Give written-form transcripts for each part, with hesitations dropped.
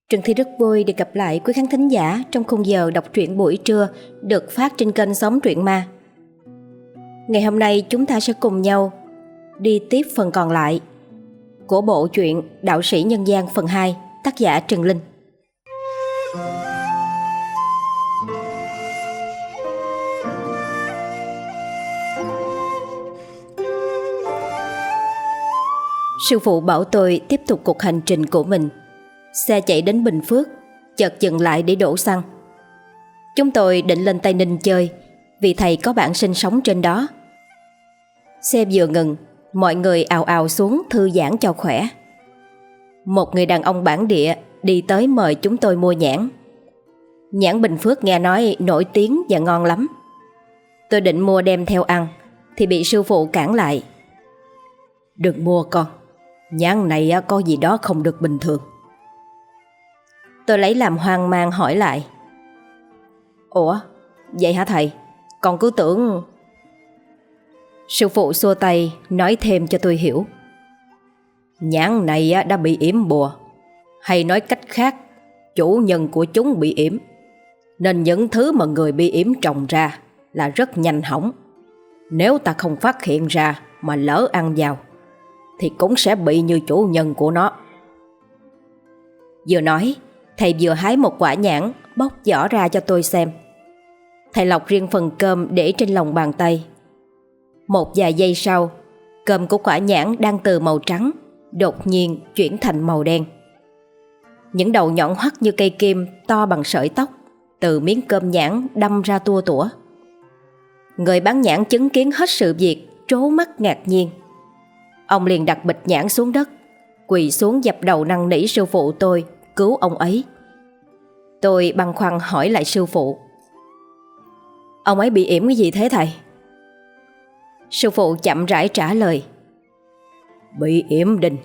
Trần Thi rất vui được gặp lại quý khán thính giả trong khung giờ đọc truyện buổi trưa được phát trên kênh Sống Truyện Ma. Ngày hôm nay chúng ta sẽ cùng nhau đi tiếp phần còn lại của bộ truyện Đạo sĩ Nhân gian phần 2, tác giả Trần Linh. Sư phụ bảo tôi tiếp tục cuộc hành trình của mình. Xe chạy đến Bình Phước, chợt dừng lại để đổ xăng. Chúng tôi định lên Tây Ninh chơi, vì thầy có bạn sinh sống trên đó. Xe vừa ngừng, mọi người ào ào xuống thư giãn cho khỏe. Một người đàn ông bản địa đi tới mời chúng tôi mua nhãn. Nhãn Bình Phước nghe nói nổi tiếng và ngon lắm. Tôi định mua đem theo ăn, thì bị sư phụ cản lại. Đừng mua con, nhãn này có gì đó không được bình thường. Tôi lấy làm hoang mang hỏi lại. Ủa, vậy hả thầy? Con cứ tưởng... Sư phụ xua tay nói thêm cho tôi hiểu. Nhãn này đã bị yểm bùa, hay nói cách khác, chủ nhân của chúng bị yểm, nên những thứ mà người bị yểm trồng ra là rất nhanh hỏng. Nếu ta không phát hiện ra mà lỡ ăn vào thì cũng sẽ bị như chủ nhân của nó. Vừa nói, thầy vừa hái một quả nhãn bóc vỏ ra cho tôi xem. Thầy lọc riêng phần cơm để trên lòng bàn tay. Một vài giây sau, cơm của quả nhãn đang từ màu trắng đột nhiên chuyển thành màu đen. Những đầu nhọn hoắt như cây kim to bằng sợi tóc từ miếng cơm nhãn đâm ra tua tủa. Người bán nhãn chứng kiến hết sự việc trố mắt ngạc nhiên. Ông liền đặt bịch nhãn xuống đất, quỳ xuống dập đầu năn nỉ sư phụ tôi cứu ông ấy. Tôi băn khoăn hỏi lại sư phụ. Ông ấy bị yểm cái gì thế thầy? Sư phụ chậm rãi trả lời. Bị yểm đinh.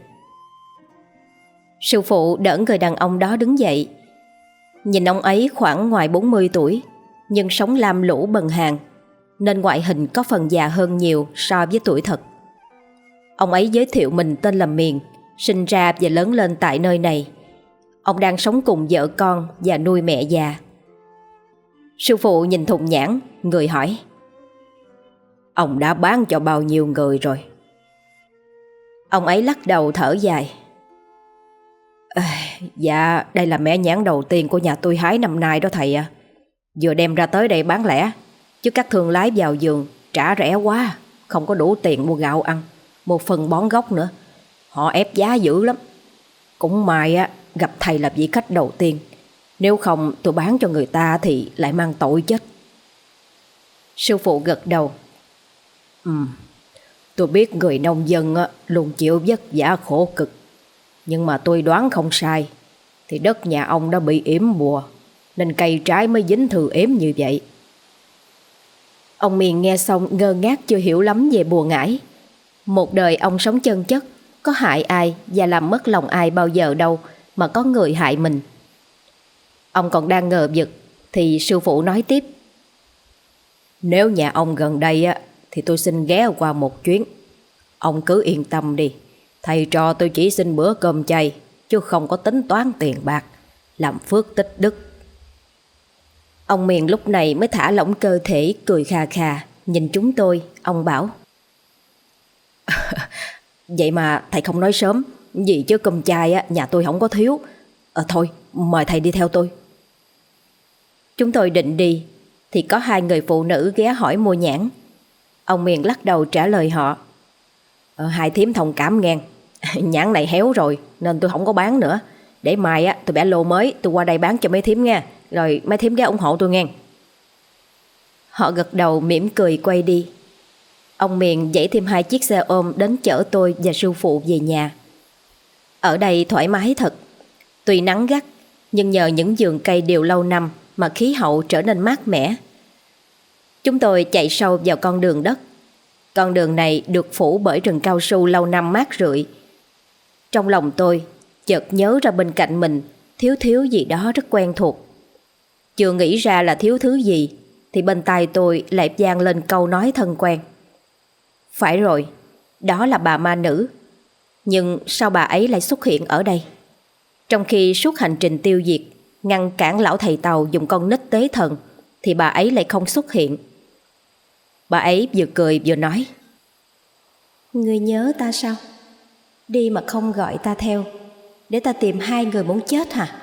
Sư phụ đỡ người đàn ông đó đứng dậy. Nhìn ông ấy khoảng ngoài 40 tuổi, nhưng sống lam lũ bần hàn, nên ngoại hình có phần già hơn nhiều so với tuổi thật. Ông ấy giới thiệu mình tên là Miền, sinh ra và lớn lên tại nơi này. Ông đang sống cùng vợ con và nuôi mẹ già. Sư phụ nhìn thùng nhãn, người hỏi. Ông đã bán cho bao nhiêu người rồi? Ông ấy lắc đầu thở dài. Dạ, đây là mẻ nhãn đầu tiên của nhà tôi hái năm nay đó thầy ạ. Vừa đem ra tới đây bán lẻ, chứ các thương lái vào vườn trả rẻ quá, không có đủ tiền mua gạo ăn, mua phân bón gốc nữa. Họ ép giá dữ lắm. Cũng may gặp thầy là vị khách đầu tiên, nếu không tôi bán cho người ta thì lại mang tội chết. Sư phụ gật đầu. Tôi biết người nông dân luôn chịu vất vả khổ cực, nhưng mà tôi đoán không sai thì đất nhà ông đã bị yểm bùa, nên cây trái mới dính thư yểm như vậy. Ông Miền nghe xong ngơ ngác chưa hiểu lắm về bùa ngải. Một đời ông sống chân chất, có hại ai và làm mất lòng ai bao giờ đâu mà có người hại mình. Ông còn đang ngờ vực thì sư phụ nói tiếp. Nếu nhà ông gần đây thì tôi xin ghé qua một chuyến. Ông cứ yên tâm đi, thầy trò tôi chỉ xin bữa cơm chay, chứ không có tính toán tiền bạc, làm phước tích đức. Ông Miền lúc này mới thả lỏng cơ thể, cười khà khà, nhìn chúng tôi. Ông bảo. Vậy mà thầy không nói sớm, gì chứ cơm chay nhà tôi không có thiếu. Thôi mời thầy đi theo tôi. Chúng tôi định đi thì có hai người phụ nữ ghé hỏi mua nhãn. Ông Miền lắc đầu trả lời họ. Hai thím thông cảm nghe, nhãn này héo rồi nên tôi không có bán nữa. Để mai tôi bẻ lô mới, tôi qua đây bán cho mấy thím nghe. Rồi mấy thím ghé ủng hộ tôi nghe. Họ gật đầu mỉm cười quay đi. Ông Miền dãy thêm 2 chiếc xe ôm đến chở tôi và sư phụ về nhà. Ở đây thoải mái thật. Tuy nắng gắt, nhưng nhờ những vườn cây đều lâu năm mà khí hậu trở nên mát mẻ. Chúng tôi chạy sâu vào con đường đất. Con đường này được phủ bởi rừng cao su lâu năm mát rượi. Trong lòng tôi chợt nhớ ra bên cạnh mình thiếu gì đó rất quen thuộc. Chưa nghĩ ra là thiếu thứ gì thì bên tai tôi lại vang lên câu nói thân quen. Phải rồi, đó là bà ma nữ. Nhưng sao bà ấy lại xuất hiện ở đây? Trong khi suốt hành trình tiêu diệt, ngăn cản lão thầy Tàu dùng con nít tế thần, thì bà ấy lại không xuất hiện. Bà ấy vừa cười vừa nói: "Ngươi nhớ ta sao? Đi mà không gọi ta theo, để ta tìm hai người muốn chết hả?"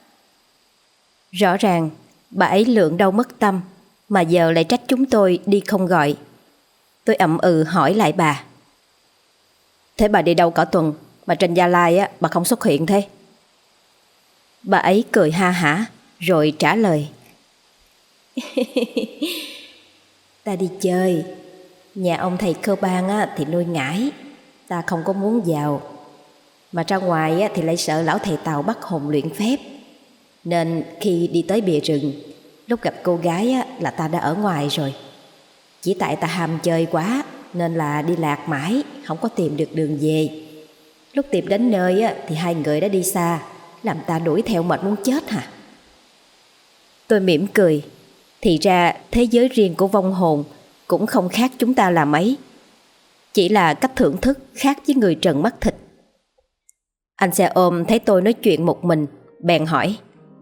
Rõ ràng bà ấy lượng đâu mất tâm, mà giờ lại trách chúng tôi đi không gọi. Tôi ậm ừ hỏi lại bà: "Thế bà đi đâu cả tuần mà trên Gia Lai á bà không xuất hiện thế?" Bà ấy cười ha hả rồi trả lời: "Ta đi chơi. Nhà ông thầy Cơ Ban á thì nuôi ngải, ta không có muốn vào. Mà ra ngoài á thì lại sợ lão thầy Tàu bắt hồn luyện phép. Nên khi đi tới bìa rừng, lúc gặp cô gái á là ta đã ở ngoài rồi. Chỉ tại ta ham chơi quá nên là đi lạc mãi, không có tìm được đường về. Lúc tìm đến nơi á thì hai người đã đi xa, làm ta đuổi theo mệt muốn chết hả?" Tôi mỉm cười. Thì ra thế giới riêng của vong hồn cũng không khác chúng ta là mấy, chỉ là cách thưởng thức khác với người trần mắt thịt. Anh xe ôm thấy tôi nói chuyện một mình, bèn hỏi: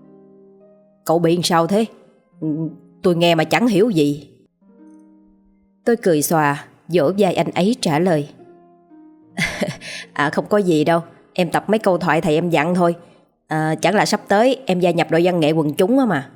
"Cậu bị sao thế? Tôi nghe mà chẳng hiểu gì." Tôi cười xòa, vỗ vai anh ấy trả lời: Không có gì đâu, em tập mấy câu thoại thầy em dặn thôi. Chẳng là sắp tới em gia nhập đội văn nghệ quần chúng á mà."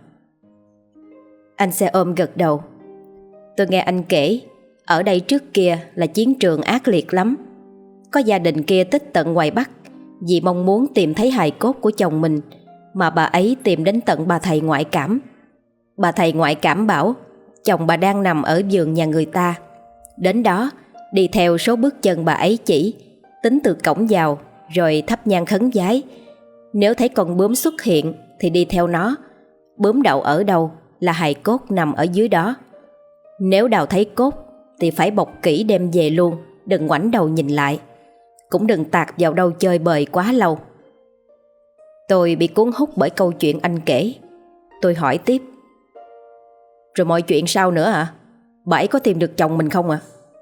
Anh xe ôm gật đầu. Tôi nghe anh kể, ở đây trước kia là chiến trường ác liệt lắm. Có gia đình kia tích tận ngoài Bắc vì mong muốn tìm thấy hài cốt của chồng mình, mà bà ấy tìm đến tận bà thầy ngoại cảm. Bà thầy ngoại cảm bảo chồng bà đang nằm ở giường nhà người ta. Đến đó, đi theo số bước chân bà ấy chỉ, tính từ cổng vào, rồi thắp nhang khấn vái. Nếu thấy con bướm xuất hiện thì đi theo nó. Bướm đậu ở đâu là hài cốt nằm ở dưới đó. Nếu đào thấy cốt thì phải bọc kỹ đem về luôn, đừng ngoảnh đầu nhìn lại. Cũng đừng tạt vào đâu chơi bời quá lâu. Tôi bị cuốn hút bởi câu chuyện anh kể. Tôi hỏi tiếp: "Rồi mọi chuyện sao nữa hả? Bà ấy có tìm được chồng mình không ạ?"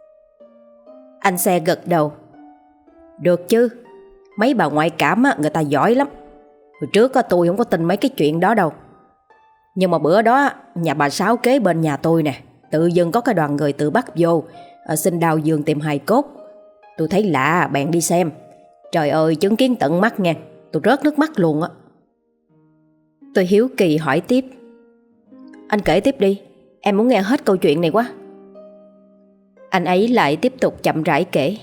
Anh xe gật đầu: "Được chứ, mấy bà ngoại cảm á, người ta giỏi lắm. Hồi trước á, tôi không có tin mấy cái chuyện đó đâu. Nhưng mà bữa đó nhà bà Sáu kế bên nhà tôi nè, tự dưng có cái đoàn người từ Bắc vô xin đào giường tìm hài cốt. Tôi thấy lạ bèn đi xem. Trời ơi, chứng kiến tận mắt nha, tôi rớt nước mắt luôn á." Tôi hiếu kỳ hỏi tiếp: "Anh kể tiếp đi, em muốn nghe hết câu chuyện này quá." Anh ấy lại tiếp tục chậm rãi kể: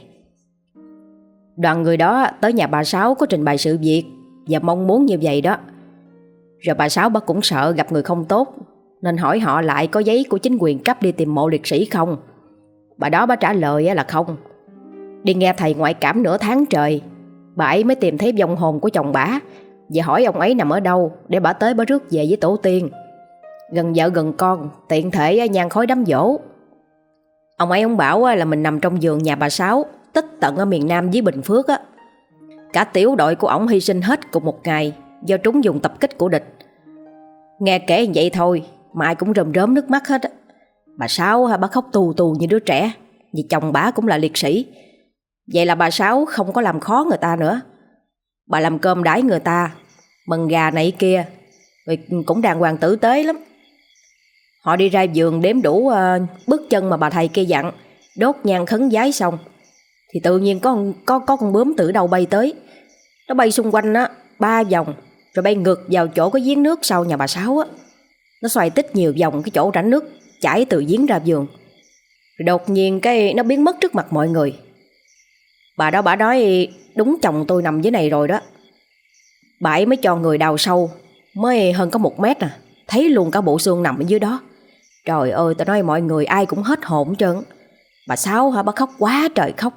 "Đoàn người đó tới nhà bà Sáu có trình bày sự việc và mong muốn như vậy đó. Rồi bà Sáu bà cũng sợ gặp người không tốt, nên hỏi họ lại có giấy của chính quyền cấp đi tìm mộ liệt sĩ không. Bà đó bà trả lời là không. Đi nghe thầy ngoại cảm nửa tháng trời, bà ấy mới tìm thấy vong hồn của chồng bả và hỏi ông ấy nằm ở đâu để bà tới bà rước về với tổ tiên. Gần vợ gần con, tiện thể nhang khói đám giỗ. Ông ấy bảo là mình nằm trong giường nhà bà Sáu, tích tận ở miền Nam dưới Bình Phước á. Cả tiểu đội của ổng hy sinh hết cùng một ngày do trúng dùng tập kích của địch. Nghe kể vậy thôi mà ai cũng rơm rớm nước mắt hết á. Bà Sáu bà khóc tù tù như đứa trẻ, vì chồng bà cũng là liệt sĩ. Vậy là bà Sáu không có làm khó người ta nữa. Bà làm cơm đãi người ta, mần gà này kia, rồi cũng đàng hoàng tử tế lắm. Họ đi ra vườn đếm đủ bước chân mà bà thầy kia dặn, đốt nhang khấn vái xong thì tự nhiên có con bướm từ đâu bay tới. Nó bay xung quanh á 3 vòng, rồi bay ngược vào chỗ có giếng nước sau nhà bà Sáu á. Nó xoay tích nhiều vòng cái chỗ rãnh nước chảy từ giếng ra vườn, rồi đột nhiên cái nó biến mất trước mặt mọi người. Bà đó bà nói đúng chồng tôi nằm dưới này rồi đó. Bà ấy mới cho người đào sâu, mới hơn có 1 mét thấy luôn cả bộ xương nằm ở dưới đó. Trời ơi, tao nói mọi người ai cũng hết hồn hết trơn. Bà Sáu bà khóc quá trời khóc.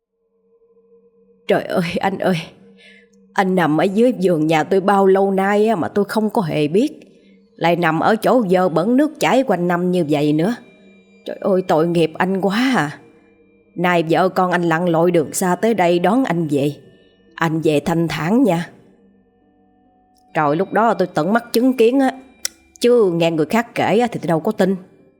Trời ơi anh ơi, anh nằm ở dưới giường nhà tôi bao lâu nay mà tôi không có hề biết. Lại nằm ở chỗ dơ bẩn nước chảy quanh năm như vậy nữa. Trời ơi, tội nghiệp anh quá à. Nay vợ con anh lặn lội đường xa tới đây đón anh về. Anh về thanh thản nha. Trời, lúc đó tôi tận mắt chứng kiến á, chứ nghe người khác kể thì tôi đâu có tin.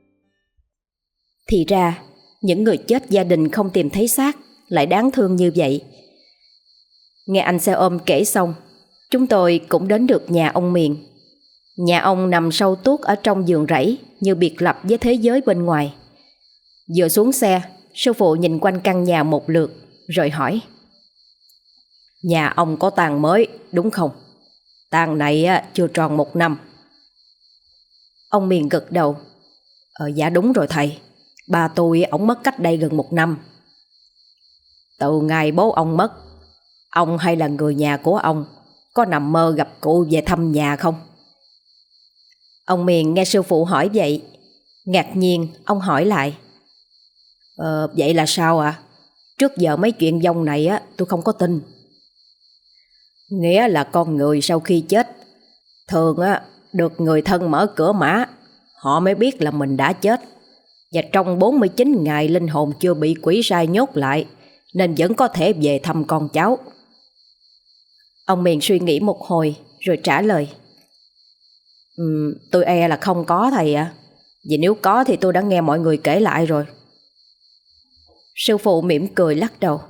Thì ra những người chết gia đình không tìm thấy xác lại đáng thương như vậy. Nghe anh xe ôm kể xong, Chúng tôi cũng đến được nhà ông Miền. Nhà ông nằm sâu tuốt ở trong vườn rẫy, như biệt lập với thế giới bên ngoài. Vừa xuống xe, sư phụ nhìn quanh căn nhà một lượt rồi hỏi: Nhà ông có tang mới đúng không? Tang này chưa tròn 1 năm. Ông Miền gật đầu: Dạ đúng rồi thầy. Ba tôi ổng mất cách đây gần 1 năm. Từ ngày bố ông mất, ông hay là người nhà của ông có nằm mơ gặp cụ về thăm nhà không? Ông Miền nghe sư phụ hỏi vậy, ngạc nhiên ông hỏi lại: Vậy là sao ạ? Trước giờ mấy chuyện vong này tôi không có tin. Nghĩa là con người sau khi chết thường được người thân mở cửa mã, họ mới biết là mình đã chết. Và trong 49 ngày linh hồn chưa bị quỷ sai nhốt lại, nên vẫn có thể về thăm con cháu. Ông Miền suy nghĩ một hồi rồi trả lời: Tôi e là không có thầy ạ. Vì nếu có thì tôi đã nghe mọi người kể lại rồi. Sư phụ mỉm cười lắc đầu: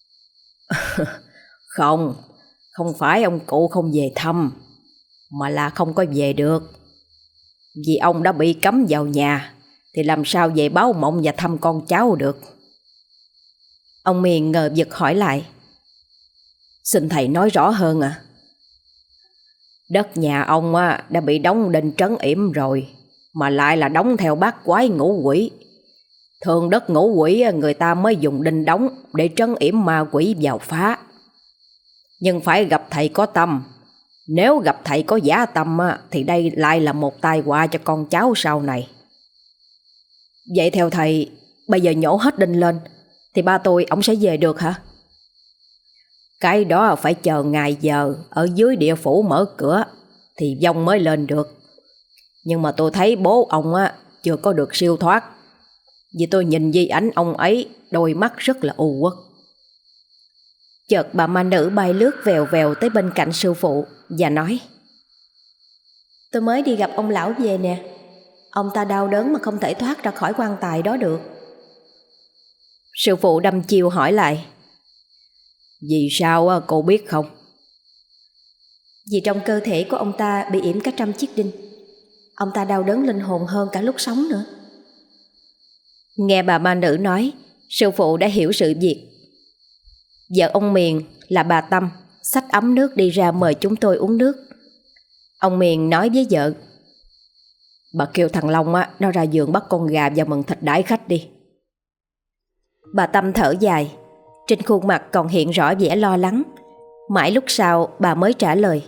Không phải ông cụ không về thăm, mà là không có về được. Vì ông đã bị cấm vào nhà, thì làm sao về báo mộng và thăm con cháu được. Ông Miền ngờ vực hỏi lại: Xin thầy nói rõ hơn ạ. Đất nhà ông đã bị đóng đinh trấn yểm rồi, mà lại là đóng theo bát quái ngũ quỷ. Thường đất ngũ quỷ người ta mới dùng đinh đóng để trấn yểm ma quỷ vào phá. Nhưng phải gặp thầy có tâm. Nếu gặp thầy có giả tâm thì đây lại là một tai họa cho con cháu sau này. Vậy theo thầy, bây giờ nhổ hết đinh lên thì ba tôi ổng sẽ về được hả? Cái đó phải chờ ngày giờ ở dưới địa phủ mở cửa thì vong mới lên được. Nhưng mà tôi thấy bố ông chưa có được siêu thoát. Vì tôi nhìn di ảnh ông ấy, đôi mắt rất là u uất. Chợt bà ma nữ bay lướt vèo vèo tới bên cạnh sư phụ và nói: Tôi mới đi gặp ông lão về nè. Ông ta đau đớn mà không thể thoát ra khỏi quan tài đó được. Sư phụ đăm chiêu hỏi lại: Vì sao cô biết không? Vì trong cơ thể của ông ta bị yểm cả 100 chiếc đinh. Ông ta đau đớn linh hồn hơn cả lúc sống nữa. Nghe bà ma nữ nói, sư phụ đã hiểu sự việc. Vợ ông Miền là bà Tâm xách ấm nước đi ra mời chúng tôi uống nước. Ông Miền nói với vợ: Bà kêu thằng Long nó ra giường bắt con gà và mần thịt đãi khách đi. Bà Tâm thở dài, trên khuôn mặt còn hiện rõ vẻ lo lắng. Mãi lúc sau bà mới trả lời: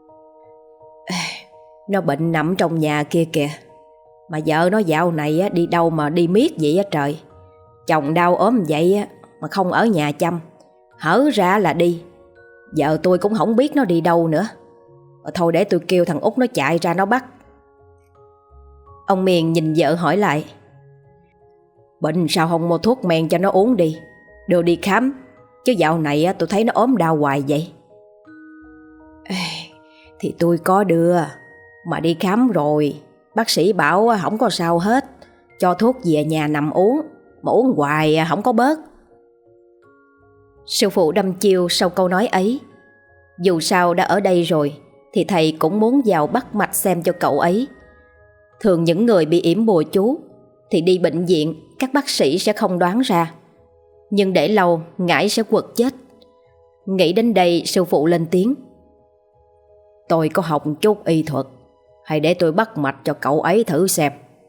Nó bệnh nằm trong nhà kia kìa. Mà vợ nó dạo này đi đâu mà đi miết vậy á trời. Chồng đau ốm vậy mà không ở nhà chăm, hở ra là đi. Vợ tôi cũng không biết nó đi đâu nữa. Thôi để tôi kêu thằng Út nó chạy ra nó bắt. Ông Miền nhìn vợ hỏi lại: Bệnh sao không mua thuốc men cho nó uống đi, đưa đi khám. Chứ dạo này tôi thấy nó ốm đau hoài vậy. Thì tôi có đưa, mà đi khám rồi bác sĩ bảo không có sao hết, cho thuốc về nhà nằm uống, mà uống hoài không có bớt. Sư phụ đăm chiêu sau câu nói ấy. Dù sao đã ở đây rồi thì thầy cũng muốn vào bắt mạch xem cho cậu ấy. Thường những người bị yểm bùa chú thì đi bệnh viện các bác sĩ sẽ không đoán ra, nhưng để lâu ngải sẽ quật chết. Nghĩ đến đây sư phụ lên tiếng: Tôi có học chút y thuật, hay để tôi bắt mạch cho cậu ấy thử xem.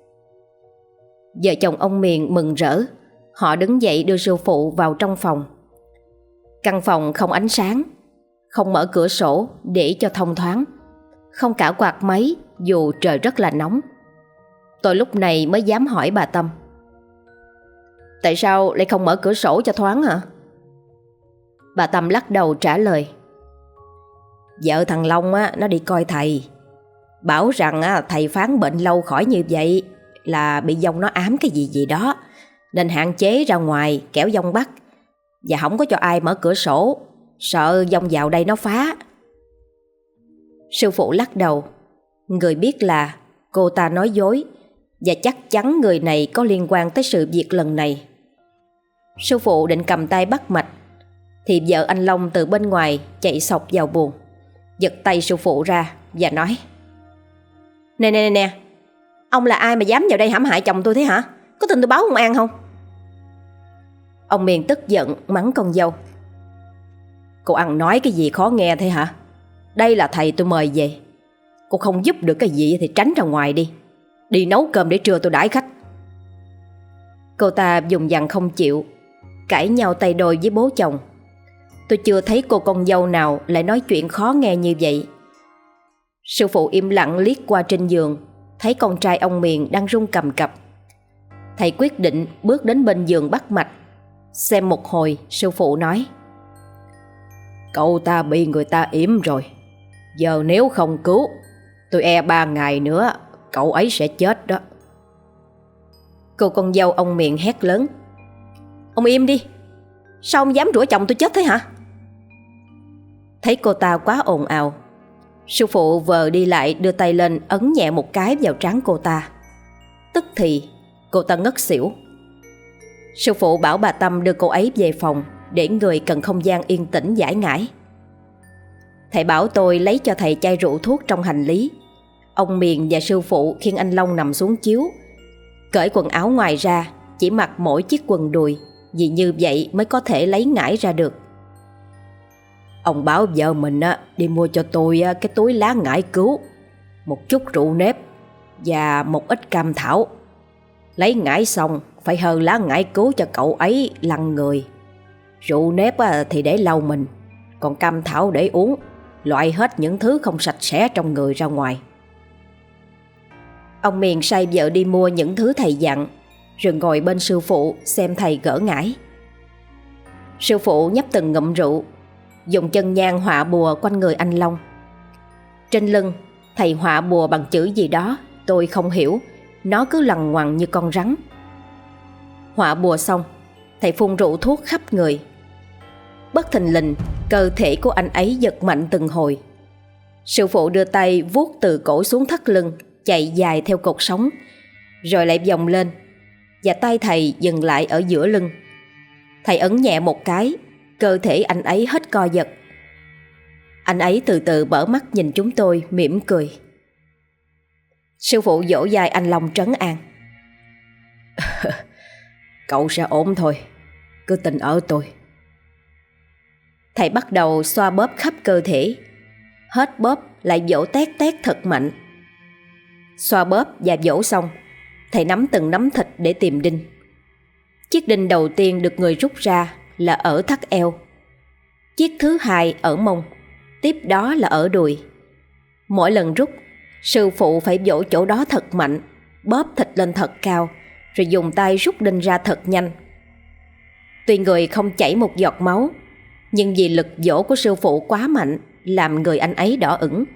Vợ chồng ông Miền mừng rỡ. Họ đứng dậy đưa sư phụ vào trong phòng. Căn phòng không ánh sáng, không mở cửa sổ để cho thông thoáng, không cả quạt máy dù trời rất là nóng. Tôi lúc này mới dám hỏi bà Tâm: Tại sao lại không mở cửa sổ cho thoáng hả? Bà Tâm lắc đầu trả lời: Vợ thằng Long nó đi coi thầy, bảo rằng thầy phán bệnh lâu khỏi như vậy là bị vong nó ám cái gì gì đó, nên hạn chế ra ngoài kẻo vong bắt, và không có cho ai mở cửa sổ, sợ vong vào đây nó phá. Sư phụ lắc đầu. Người biết là cô ta nói dối, và chắc chắn người này có liên quan tới sự việc lần này. Sư phụ định cầm tay bắt mạch thì vợ anh Long từ bên ngoài chạy xộc vào buồng. giật tay sư phụ ra và nói: Nè, ông là ai mà dám vào đây hãm hại chồng tôi thế hả? Có tin tôi báo công an không? Ông Miền tức giận mắng con dâu: Cô ăn nói cái gì khó nghe thế hả? Đây là thầy tôi mời về. Cô không giúp được cái gì thì tránh ra ngoài đi. Đi nấu cơm để trưa tôi đãi khách. Cô ta dùng dằn không chịu, cãi nhau tay đôi với bố chồng. Tôi chưa thấy cô con dâu nào lại nói chuyện khó nghe như vậy. Sư phụ im lặng liếc qua trên giường, thấy con trai ông Miền đang run cầm cập. Thầy quyết định bước đến bên giường bắt mạch. Xem một hồi, sư phụ nói: Cậu ta bị người ta yểm rồi. Giờ nếu không cứu, tôi e 3 ngày nữa cậu ấy sẽ chết đó. Cô con dâu ông Miền hét lớn: Ông im đi. Sao ông dám rủa chồng tôi chết thế hả? Thấy cô ta quá ồn ào, sư phụ vờ đi lại đưa tay lên ấn nhẹ một cái vào trán cô ta. Tức thì cô ta ngất xỉu. Sư phụ bảo bà Tâm đưa cô ấy về phòng để người cần không gian yên tĩnh giải ngải. Thầy bảo tôi lấy cho thầy chai rượu thuốc trong hành lý. Ông Miền và sư phụ khiêng anh Long nằm xuống chiếu, cởi quần áo ngoài ra, chỉ mặc mỗi chiếc quần đùi, vì như vậy mới có thể lấy ngải ra được. Ông bảo vợ mình đi mua cho tôi cái túi lá ngải cứu, một chút rượu nếp và một ít cam thảo. Lấy ngải xong phải hơ lá ngải cứu cho cậu ấy lăn người. Rượu nếp thì để lau mình, còn cam thảo để uống, loại hết những thứ không sạch sẽ trong người ra ngoài. Ông Miền sai vợ đi mua những thứ thầy dặn, rồi ngồi bên sư phụ xem thầy gỡ ngải. Sư phụ nhấp từng ngụm rượu, dùng chân nhang họa bùa quanh người anh Long. Trên lưng thầy họa bùa bằng chữ gì đó tôi không hiểu, nó cứ lằn ngoằn như con rắn. Họa bùa xong, thầy phun rượu thuốc khắp người. Bất thình lình, cơ thể của anh ấy giật mạnh từng hồi. Sư phụ đưa tay vuốt từ cổ xuống thắt lưng, chạy dài theo cột sống, rồi lại vòng lên, và tay thầy dừng lại ở giữa lưng. Thầy ấn nhẹ một cái, cơ thể anh ấy hết co giật. Anh ấy từ từ mở mắt nhìn chúng tôi, mỉm cười. Sư phụ vỗ vai anh Long trấn an: Cậu sẽ ổn thôi, cứ tin ở tôi. Thầy bắt đầu xoa bóp khắp cơ thể. Hết bóp lại vỗ tét tét thật mạnh. Xoa bóp và vỗ xong, thầy nắm từng nắm thịt để tìm đinh. Chiếc đinh đầu tiên được người rút ra là ở thắt eo. Chiếc thứ hai ở mông, tiếp đó là ở đùi. Mỗi lần rút, sư phụ phải vỗ chỗ đó thật mạnh, bóp thịt lên thật cao, rồi dùng tay rút đinh ra thật nhanh. Tuy người không chảy một giọt máu, nhưng vì lực vỗ của sư phụ quá mạnh, làm người anh ấy đỏ ửng.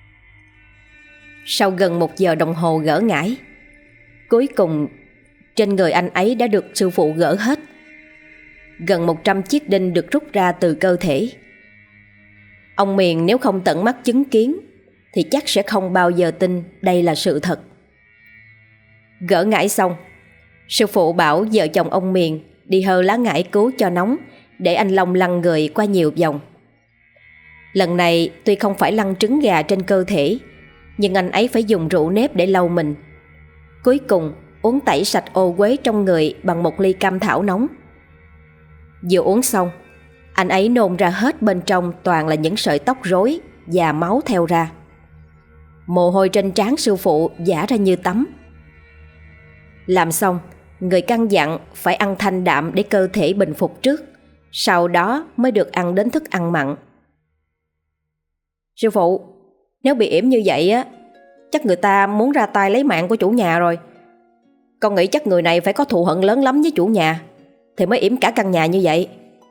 Sau gần 1 giờ đồng hồ gỡ ngải, cuối cùng trên người anh ấy đã được sư phụ gỡ hết. Gần 100 chiếc đinh được rút ra từ cơ thể. Ông Miền nếu không tận mắt chứng kiến thì chắc sẽ không bao giờ tin đây là sự thật. Gỡ ngải xong, sư phụ bảo vợ chồng ông Miền đi hơ lá ngải cứu cho nóng, để anh Long lăn người qua nhiều vòng. Lần này tuy không phải lăn trứng gà trên cơ thể, nhưng anh ấy phải dùng rượu nếp để lau mình. Cuối cùng uống tẩy sạch ô uế trong người bằng 1 ly cam thảo nóng. Vừa uống xong, anh ấy nôn ra hết bên trong toàn là những sợi tóc rối và máu theo ra. Mồ hôi trên trán sư phụ vã ra như tắm. Làm xong, người căn dặn phải ăn thanh đạm để cơ thể bình phục trước, sau đó mới được ăn đến thức ăn mặn. Sư phụ, nếu bị yểm như vậy chắc người ta muốn ra tay lấy mạng của chủ nhà rồi. Con nghĩ chắc người này phải có thù hận lớn lắm với chủ nhà thì mới yểm cả căn nhà như vậy.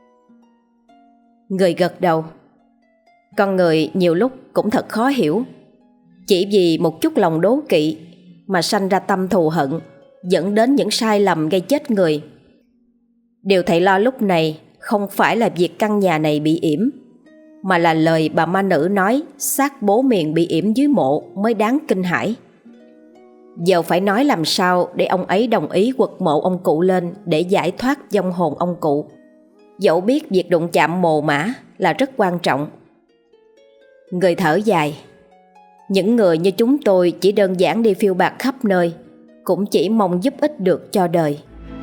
Người gật đầu. Con người nhiều lúc cũng thật khó hiểu. Chỉ vì một chút lòng đố kỵ mà sanh ra tâm thù hận, dẫn đến những sai lầm gây chết người. Điều thầy lo lúc này không phải là việc căn nhà này bị yểm, mà là lời bà ma nữ nói xác bố Miền bị yểm dưới mộ mới đáng kinh hãi. Giờ phải nói làm sao để ông ấy đồng ý quật mộ ông cụ lên để giải thoát vong hồn ông cụ, dẫu biết việc đụng chạm mồ mả là rất quan trọng. Người thở dài. Những người như chúng tôi chỉ đơn giản đi phiêu bạt khắp nơi, cũng chỉ mong giúp ích được cho đời.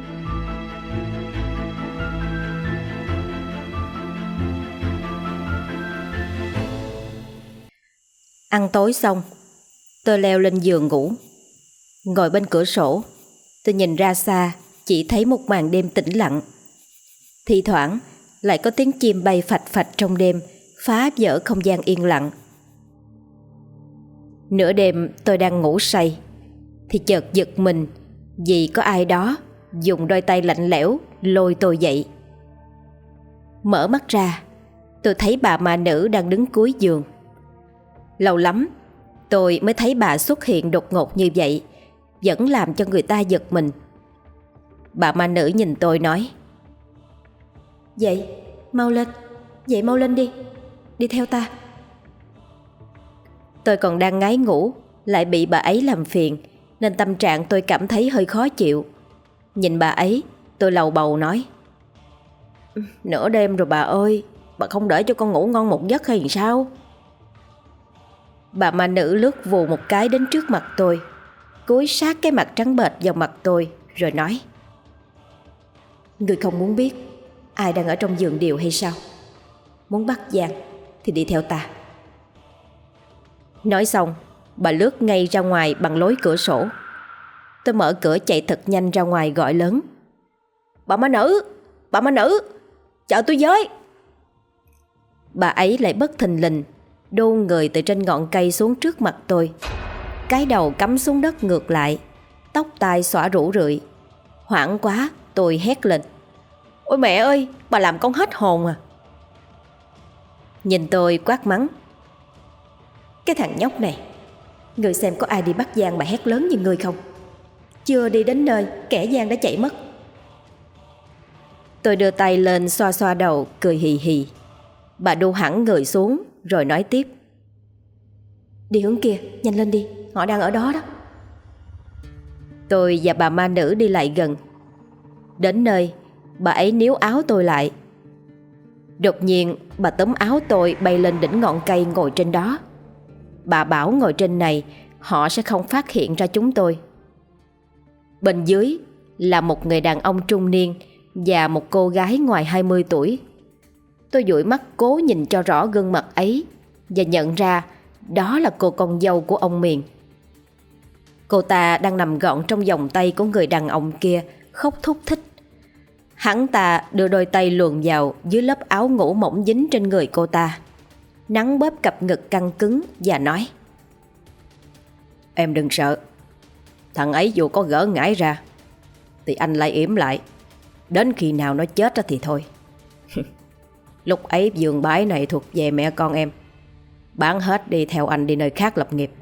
Ăn tối xong, tôi leo lên giường ngủ. Ngồi bên cửa sổ, tôi nhìn ra xa, chỉ thấy một màn đêm tĩnh lặng. Thi thoảng lại có tiếng chim bay phạch phạch trong đêm, phá vỡ không gian yên lặng. Nửa đêm tôi đang ngủ say thì chợt giật mình vì có ai đó dùng đôi tay lạnh lẽo lôi tôi dậy. Mở mắt ra, tôi thấy bà ma nữ đang đứng cuối giường. Lâu lắm tôi mới thấy bà xuất hiện đột ngột như vậy, vẫn làm cho người ta giật mình. Bà ma nữ nhìn tôi nói: Dậy, mau lên, dậy mau lên đi, đi theo ta. Tôi còn đang ngái ngủ, lại bị bà ấy làm phiền, nên tâm trạng tôi cảm thấy hơi khó chịu. Nhìn bà ấy, tôi lầu bầu nói: Nửa đêm rồi bà ơi, bà không để cho con ngủ ngon một giấc hay sao? Bà ma nữ lướt vù một cái đến trước mặt tôi, cúi sát cái mặt trắng bệch vào mặt tôi rồi nói: Người không muốn biết ai đang ở trong giường điều hay sao? Muốn bắt gian thì đi theo ta. Nói xong, bà lướt ngay ra ngoài bằng lối cửa sổ. Tôi mở cửa chạy thật nhanh ra ngoài gọi lớn: Bà ma nữ, bà ma nữ, chờ tôi với. Bà ấy lại bất thình lình đô người từ trên ngọn cây xuống trước mặt tôi. Cái đầu cắm xuống đất ngược lại, tóc tai xõa rủ rượi. Hoảng quá, tôi hét lên: Ôi mẹ ơi, bà làm con hết hồn à. Nhìn tôi quát mắng: Cái thằng nhóc này, người xem có ai đi bắt gian mà hét lớn như người không? Chưa đi đến nơi, kẻ gian đã chạy mất. Tôi đưa tay lên xoa xoa đầu, cười hì hì. Bà đu hẳn người xuống rồi nói tiếp: Đi hướng kia, nhanh lên đi, họ đang ở đó đó. Tôi và bà ma nữ đi lại gần. Đến nơi, bà ấy níu áo tôi lại. Đột nhiên bà túm áo tôi bay lên đỉnh ngọn cây ngồi trên đó. Bà bảo ngồi trên này họ sẽ không phát hiện ra chúng tôi. Bên dưới là một người đàn ông trung niên và một cô gái ngoài 20 tuổi. Tôi dụi mắt cố nhìn cho rõ gương mặt ấy và nhận ra đó là cô con dâu của ông Miền. Cô ta đang nằm gọn trong vòng tay của người đàn ông kia, khóc thút thít. Hắn ta đưa đôi tay luồn vào dưới lớp áo ngủ mỏng dính trên người cô ta, nắn bóp cặp ngực căng cứng và nói: Em đừng sợ, thằng ấy dù có gỡ ngải ra thì anh lại yểm lại. Đến khi nào nó chết thì thôi. Lúc ấy vườn bãi này thuộc về mẹ con em, bán hết đi theo anh đi nơi khác lập nghiệp.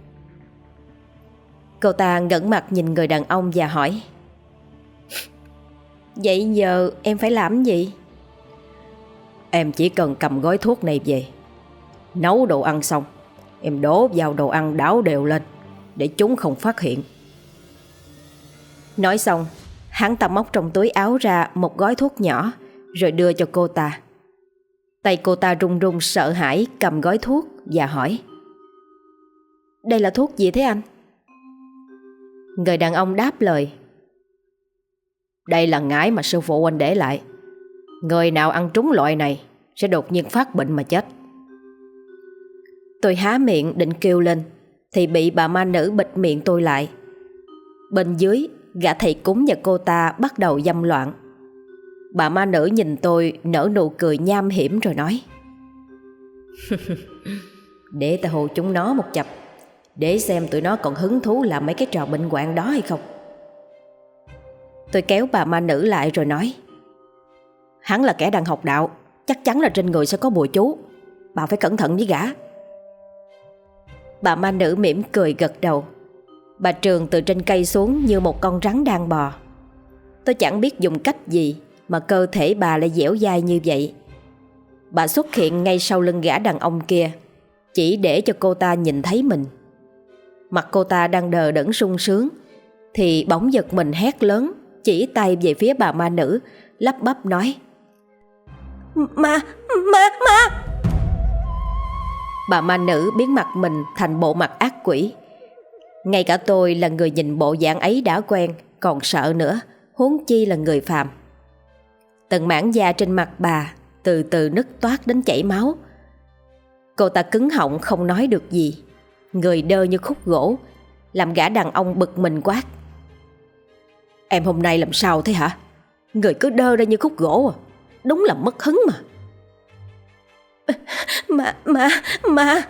Cô ta ngẩng mặt nhìn người đàn ông và hỏi: Vậy giờ em phải làm gì? Em chỉ cần cầm gói thuốc này về, nấu đồ ăn xong, em đổ vào đồ ăn đảo đều lên để chúng không phát hiện. Nói xong, hắn ta móc trong túi áo ra một gói thuốc nhỏ rồi đưa cho cô ta. Tay cô ta run run sợ hãi cầm gói thuốc và hỏi: Đây là thuốc gì thế anh? Người đàn ông đáp lời: Đây là ngải mà sư phụ anh để lại. Người nào ăn trúng loại này sẽ đột nhiên phát bệnh mà chết. Tôi há miệng định kêu lên thì bị bà ma nữ bịt miệng tôi lại. Bên dưới, gã thầy cúng và cô ta bắt đầu dâm loạn. Bà ma nữ nhìn tôi nở nụ cười nham hiểm rồi nói: Để ta hù chúng nó một chập, để xem tụi nó còn hứng thú làm mấy cái trò bệnh hoạn đó hay không. Tôi kéo bà ma nữ lại rồi nói: Hắn là kẻ đang học đạo, chắc chắn là trên người sẽ có bùa chú, bà phải cẩn thận với gã. Bà ma nữ mỉm cười gật đầu. Bà trườn từ trên cây xuống như một con rắn đang bò. Tôi chẳng biết dùng cách gì mà cơ thể bà lại dẻo dai như vậy. Bà xuất hiện ngay sau lưng gã đàn ông kia, chỉ để cho cô ta nhìn thấy mình. Mặt cô ta đang đờ đẫn sung sướng thì bỗng giật mình hét lớn, chỉ tay về phía bà ma nữ, lắp bắp nói: Ma. bà ma nữ biến mặt mình thành bộ mặt ác quỷ. Ngay cả tôi là người nhìn bộ dạng ấy đã quen, còn sợ nữa, huống chi là người phàm. Từng mảng da trên mặt bà từ từ nứt toát đến chảy máu. Cô ta cứng họng không nói được gì, người đơ như khúc gỗ, làm gã đàn ông bực mình quát: "Em hôm nay làm sao thế hả? Người cứ đơ ra như khúc gỗ à? Đúng là mất hứng mà." Mà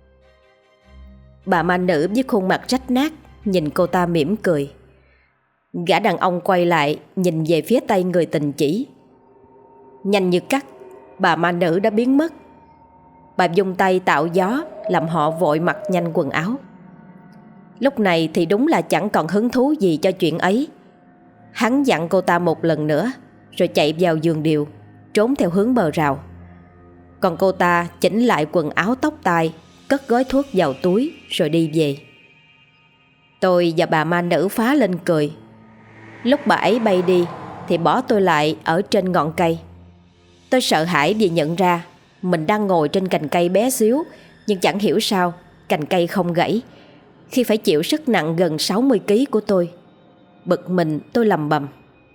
Bà ma nữ với khuôn mặt rách nát nhìn cô ta mỉm cười. Gã đàn ông quay lại nhìn về phía tay người tình chỉ. Nhanh như cắt, bà ma nữ đã biến mất. Bà vung tay tạo gió làm họ vội mặc nhanh quần áo. Lúc này thì đúng là chẳng còn hứng thú gì cho chuyện ấy. Hắn dặn cô ta một lần nữa rồi chạy vào giường điều, trốn theo hướng bờ rào. Còn cô ta chỉnh lại quần áo tóc tai, cất gói thuốc vào túi rồi đi về. Tôi và bà ma nữ phá lên cười. Lúc bà ấy bay đi thì bỏ tôi lại ở trên ngọn cây. Tôi sợ hãi vì nhận ra mình đang ngồi trên cành cây bé xíu, nhưng chẳng hiểu sao cành cây không gãy khi phải chịu sức nặng gần 60 kg của tôi. Bực mình tôi lầm bầm: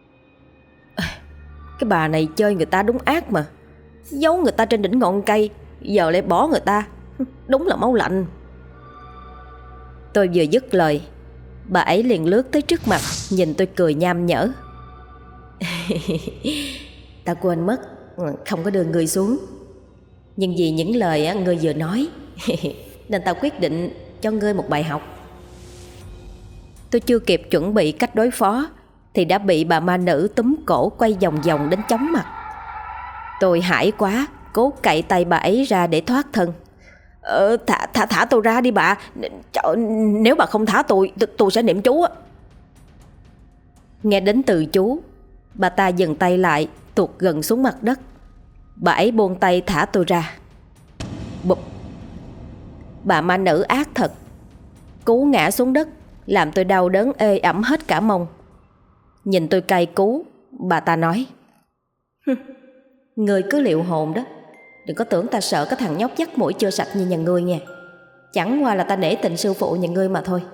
"Cái bà này chơi người ta đúng ác mà. Giấu người ta trên đỉnh ngọn cây, giờ lại bỏ người ta. Đúng là máu lạnh." Tôi vừa dứt lời, bà ấy liền lướt tới trước mặt, nhìn tôi cười nham nhở: "Ta quên mất không có đưa người xuống. Nhưng vì những lời ngươi vừa nói nên ta quyết định cho ngươi một bài học." Tôi chưa kịp chuẩn bị cách đối phó thì đã bị bà ma nữ túm cổ quay vòng vòng đến chóng mặt. Tôi hãi quá, cố cạy tay bà ấy ra để thoát thân. Thả tôi ra đi bà. Nếu bà không thả tôi sẽ niệm chú á." Nghe đến từ chú, bà ta dừng tay lại, tuột gần xuống mặt đất. Bà ấy buông tay thả tôi ra. Bụp. Bà ma nữ ác thật. Cú ngã xuống đất làm tôi đau đớn ê ẩm hết cả mông. Nhìn tôi cay cú, bà ta nói: "Ngươi cứ liệu hồn đó. Đừng có tưởng ta sợ cái thằng nhóc dắt mũi chưa sạch như nhà ngươi nha. Chẳng qua là ta nể tình sư phụ nhà ngươi mà thôi."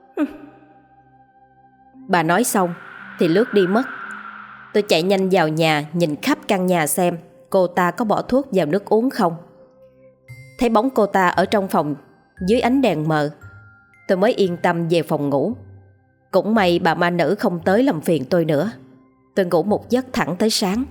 Bà nói xong thì lướt đi mất. Tôi chạy nhanh vào nhà nhìn khắp căn nhà xem cô ta có bỏ thuốc vào nước uống không. Thấy bóng cô ta ở trong phòng dưới ánh đèn mờ, tôi mới yên tâm về phòng ngủ. Cũng may bà ma nữ không tới làm phiền tôi nữa. Tôi ngủ một giấc thẳng tới sáng.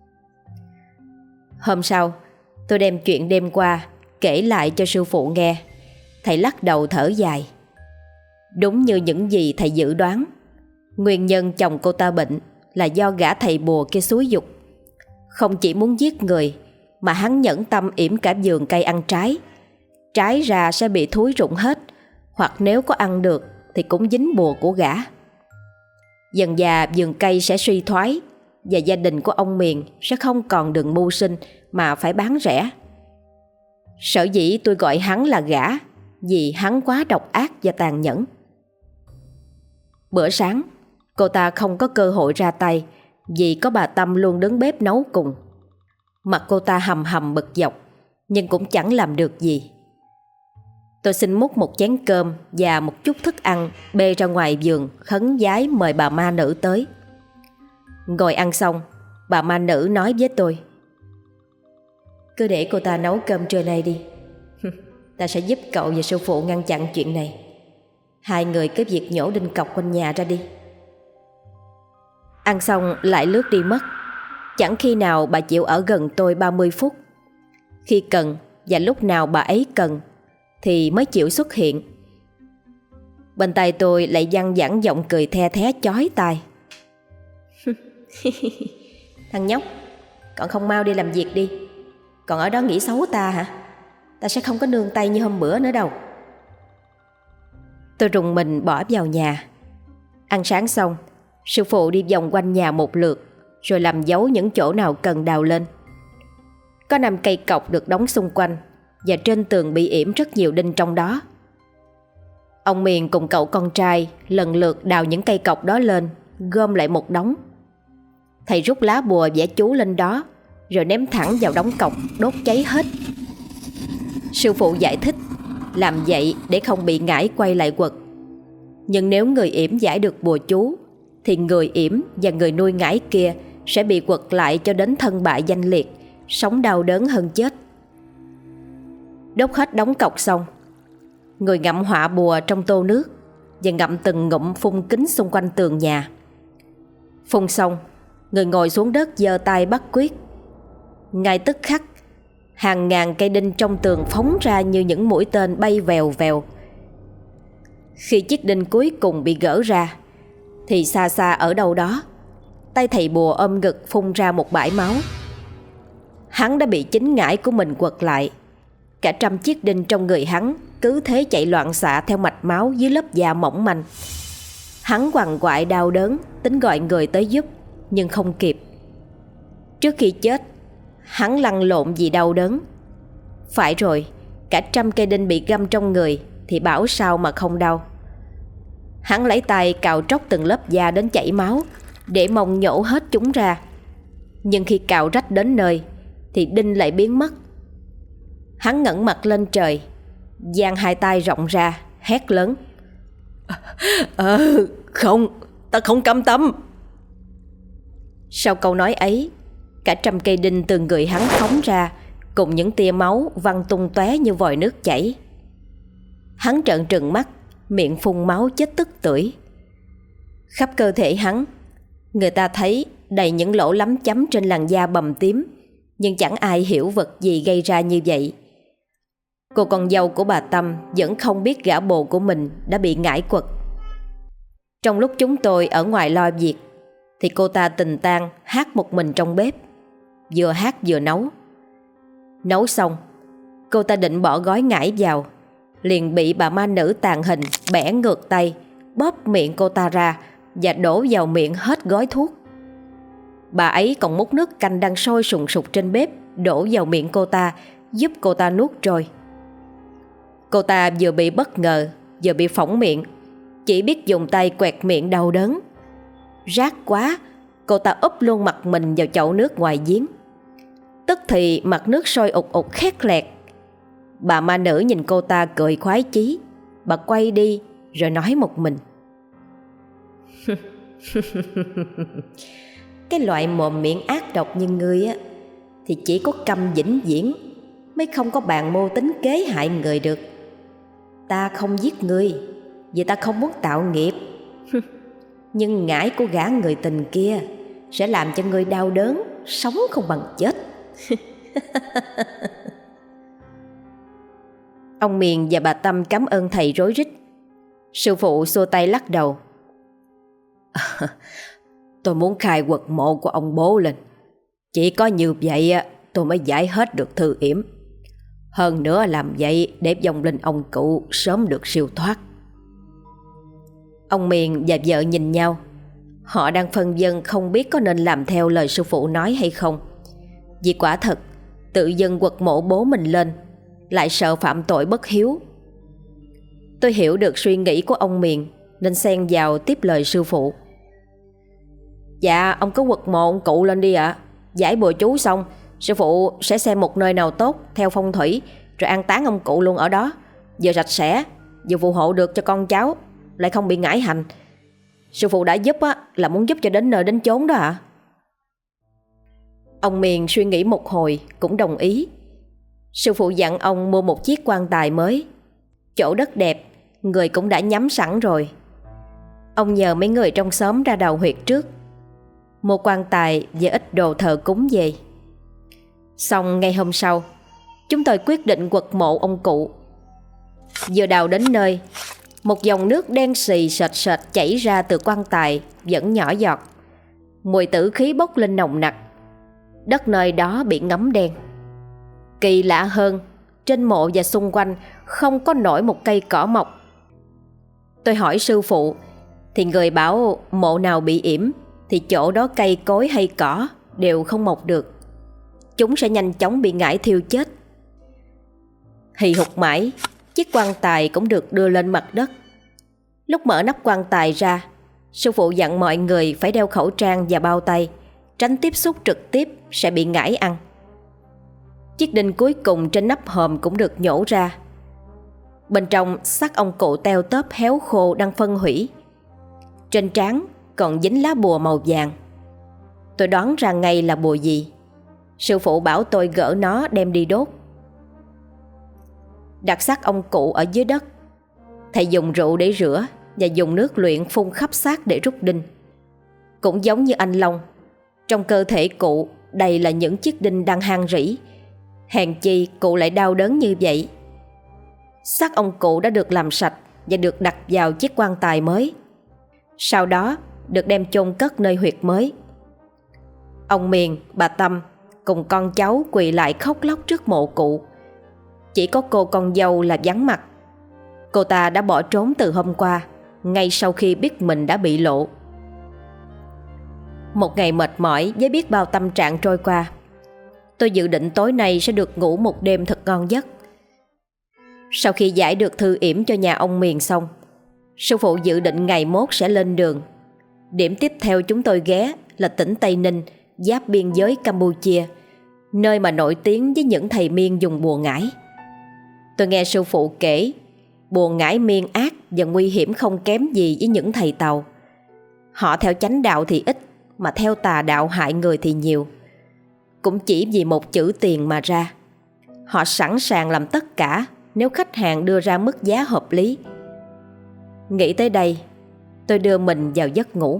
Hôm sau, tôi đem chuyện đêm qua kể lại cho sư phụ nghe. Thầy lắc đầu thở dài. Đúng như những gì thầy dự đoán, nguyên nhân chồng cô ta bệnh là do gã thầy bùa kia xúi giục. Không chỉ muốn giết người mà hắn nhẫn tâm yểm cả vườn cây ăn trái. Trái ra sẽ bị thúi rụng hết, hoặc nếu có ăn được thì cũng dính bùa của gã. Dần dà vườn cây sẽ suy thoái, và gia đình của ông Miền sẽ không còn đường mưu sinh mà phải bán rẻ. Sở dĩ tôi gọi hắn là gã vì hắn quá độc ác và tàn nhẫn. Bữa sáng, cô ta không có cơ hội ra tay vì có bà Tâm luôn đứng bếp nấu cùng. Mặt cô ta hầm hầm bực dọc, nhưng cũng chẳng làm được gì. Tôi xin múc một chén cơm và một chút thức ăn bê ra ngoài vườn khấn vái mời bà ma nữ tới. Ngồi ăn xong, bà ma nữ nói với tôi: "Cứ để cô ta nấu cơm trưa nay đi. Ta sẽ giúp cậu và sư phụ ngăn chặn chuyện này. Hai người cứ việc nhổ đinh cọc quanh nhà ra đi." Ăn xong lại lướt đi mất. Chẳng khi nào bà chịu ở gần tôi 30 phút. Khi cần và lúc nào bà ấy cần thì mới chịu xuất hiện. Bên tai tôi lại văng vẳng giọng cười the thé chói tai: "Thằng nhóc, còn không mau đi làm việc đi. Còn ở đó nghĩ xấu ta hả? Ta sẽ không có nương tay như hôm bữa nữa đâu." Tôi rùng mình bỏ vào nhà. Ăn sáng xong, sư phụ đi vòng quanh nhà một lượt rồi làm dấu những chỗ nào cần đào lên. Có 5 cây cọc được đóng xung quanh, và trên tường bị yểm rất nhiều đinh trong đó. Ông Miền cùng cậu con trai lần lượt đào những cây cọc đó lên, gom lại một đống. Thầy rút lá bùa vẽ chú lên đó rồi ném thẳng vào đống cọc, đốt cháy hết. Sư phụ giải thích làm vậy để không bị ngải quay lại quật. Nhưng nếu người yểm giải được bùa chú thì người yểm và người nuôi ngải kia sẽ bị quật lại cho đến thân bại danh liệt, sống đau đớn hơn chết. Đốt hết đống cọc xong, người ngậm họa bùa trong tô nước và ngậm từng ngụm phun kín xung quanh tường nhà. Phun xong, người ngồi xuống đất giơ tay bắt quyết. Ngay tức khắc, hàng ngàn cây đinh trong tường phóng ra như những mũi tên bay vèo vèo. Khi chiếc đinh cuối cùng bị gỡ ra thì xa xa ở đâu đó, tay thầy bùa ôm ngực phun ra một bãi máu. Hắn đã bị chính ngải của mình quật lại. Cả trăm chiếc đinh trong người hắn cứ thế chạy loạn xạ theo mạch máu dưới lớp da mỏng manh. Hắn quằn quại đau đớn, tính gọi người tới giúp nhưng không kịp. Trước khi chết, hắn lăn lộn vì đau đớn. Phải rồi, cả trăm cây đinh bị găm trong người thì bảo sao mà không đau. Hắn lấy tay cào tróc từng lớp da đến chảy máu để mong nhổ hết chúng ra. Nhưng khi cào rách đến nơi thì đinh lại biến mất. Hắn ngẩng mặt lên trời, dang hai tay rộng ra, hét lớn: Không, ta không cam tâm. Sau câu nói ấy, cả trăm cây đinh từ người hắn phóng ra, cùng những tia máu văng tung tóe như vòi nước chảy. Hắn trợn trừng mắt, miệng phun máu chết tức tưởi. Khắp cơ thể hắn, người ta thấy đầy những lỗ lấm chấm trên làn da bầm tím, nhưng chẳng ai hiểu vật gì gây ra như vậy. Cô con dâu của bà Tâm vẫn không biết gã bồ của mình đã bị ngải quật. Trong lúc chúng tôi ở ngoài lo việc thì cô ta tình tang hát một mình trong bếp, vừa hát vừa nấu. Nấu xong, cô ta định bỏ gói ngải vào, liền bị bà ma nữ tàn hình bẻ ngược tay, bóp miệng cô ta ra và đổ vào miệng hết gói thuốc. Bà ấy còn múc nước canh đang sôi sùng sục trên bếp đổ vào miệng cô ta, giúp cô ta nuốt trôi. Cô ta vừa bị bất ngờ, vừa bị phỏng miệng, chỉ biết dùng tay quẹt miệng đau đớn. Rát quá, cô ta úp luôn mặt mình vào chậu nước ngoài giếng. Tức thì mặt nước sôi ục ục khét lẹt. Bà ma nữ nhìn cô ta cười khoái chí. Bà quay đi rồi nói một mình: Cái loại mồm miệng ác độc như ngươi á thì chỉ có Câm vĩnh viễn mới không có bàn mưu tính kế hại người được. Ta không giết ngươi vì ta không muốn tạo nghiệp. Nhưng ngải của gã người tình kia sẽ làm cho ngươi đau đớn, sống không bằng chết. Ông Miền và bà Tâm cảm ơn thầy rối rít. Sư phụ xua tay lắc đầu: Tôi muốn khai quật mộ của ông bố lên. Chỉ có như vậy tôi mới giải hết được thư yểm. Hơn nữa làm vậy để vong linh ông cụ sớm được siêu thoát. Ông Miền và vợ nhìn nhau. Họ đang phân vân không biết có nên làm theo lời sư phụ nói hay không. Vì quả thật, tự dưng quật mộ bố mình lên, lại sợ phạm tội bất hiếu. Tôi hiểu được suy nghĩ của ông Miền nên xen vào tiếp lời sư phụ: Dạ, ông cứ quật mộ ông cụ lên đi ạ. Giải bùa chú xong, sư phụ sẽ xem một nơi nào tốt theo phong thủy, rồi an táng ông cụ luôn ở đó. Vừa sạch sẽ, vừa phù hộ được cho con cháu, lại không bị ngải hành. Sư phụ đã giúp là muốn giúp cho đến nơi đến chốn đó ạ. Ông Miền suy nghĩ một hồi cũng đồng ý. Sư phụ dặn ông mua một chiếc quan tài mới. Chỗ đất đẹp, người cũng đã nhắm sẵn rồi. Ông nhờ mấy người trong xóm ra đào huyệt trước, mua quan tài và ít đồ thờ cúng về. Xong ngay hôm sau, chúng tôi quyết định quật mộ ông cụ. Vừa đào đến nơi, một dòng nước đen xì sệt sệt chảy ra từ quan tài vẫn nhỏ giọt. Mùi tử khí bốc lên nồng nặc. Đất nơi đó bị ngấm đen. Kỳ lạ hơn, trên mộ và xung quanh không có nổi một cây cỏ mọc. Tôi hỏi sư phụ thì người bảo mộ nào bị yểm thì chỗ đó cây cối hay cỏ đều không mọc được. Chúng sẽ nhanh chóng bị ngải thiêu chết. Hì hục mãi, chiếc quan tài cũng được đưa lên mặt đất. Lúc mở nắp quan tài ra, sư phụ dặn mọi người phải đeo khẩu trang và bao tay, tránh tiếp xúc trực tiếp sẽ bị ngải ăn. Chiếc đinh cuối cùng trên nắp hòm cũng được nhổ ra. Bên trong xác ông cụ teo tóp héo khô đang phân hủy. Trên trán còn dính lá bùa màu vàng. Tôi đoán ra ngay là bùa gì. Sư phụ bảo tôi gỡ nó đem đi đốt. Đặt xác ông cụ ở dưới đất. Thầy dùng rượu để rửa và dùng nước luyện phun khắp xác để rút đinh. Cũng giống như anh Long, trong cơ thể cụ đầy là những chiếc đinh đang han rỉ. Hèn chi cụ lại đau đớn như vậy. Xác ông cụ đã được làm sạch và được đặt vào chiếc quan tài mới. Sau đó được đem chôn cất nơi huyệt mới. Ông Miền, bà Tâm cùng con cháu quỳ lại khóc lóc trước mộ cụ. Chỉ có cô con dâu là vắng mặt. Cô ta đã bỏ trốn từ hôm qua, ngay sau khi biết mình đã bị lộ. Một ngày mệt mỏi với biết bao tâm trạng trôi qua. Tôi dự định tối nay sẽ được ngủ một đêm thật ngon giấc. Sau khi giải được thư yểm cho nhà ông Miền xong, sư phụ dự định ngày mốt sẽ lên đường. Điểm tiếp theo chúng tôi ghé là tỉnh Tây Ninh, giáp biên giới Campuchia, nơi mà nổi tiếng với những thầy miên dùng bùa ngải. Tôi nghe sư phụ kể, bùa ngải miên ác và nguy hiểm không kém gì với những thầy Tàu. Họ theo chánh đạo thì ít, mà theo tà đạo hại người thì nhiều. Cũng chỉ vì một chữ tiền mà ra. Họ sẵn sàng làm tất cả nếu khách hàng đưa ra mức giá hợp lý. Nghĩ tới đây, tôi đưa mình vào giấc ngủ.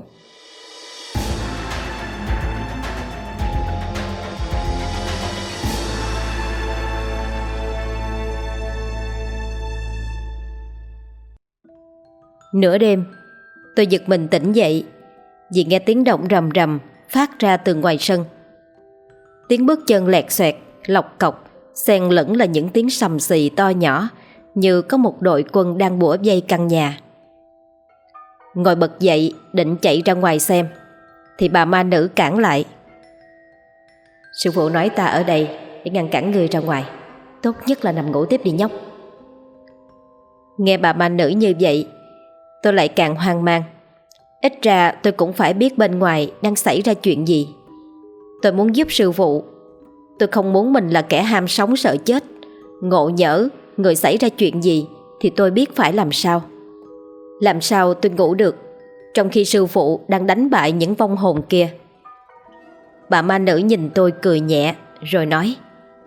Nửa đêm, tôi giật mình tỉnh dậy vì nghe tiếng động rầm rầm phát ra từ ngoài sân. Tiếng bước chân lẹt xoẹt, lọc cọc, xen lẫn là những tiếng sầm xì to nhỏ, như có một đội quân đang bủa vây căn nhà. Ngồi bật dậy định chạy ra ngoài xem, thì bà ma nữ cản lại. Sư phụ nói ta ở đây để ngăn cản người ra ngoài, tốt nhất là nằm ngủ tiếp đi nhóc. Nghe bà ma nữ như vậy, tôi lại càng hoang mang. Ít ra tôi cũng phải biết bên ngoài đang xảy ra chuyện gì. Tôi muốn giúp sư phụ. Tôi không muốn mình là kẻ ham sống sợ chết. Ngộ nhỡ người xảy ra chuyện gì thì tôi biết phải làm sao. Làm sao tôi ngủ được trong khi sư phụ đang đánh bại những vong hồn kia. Bà ma nữ nhìn tôi cười nhẹ rồi nói: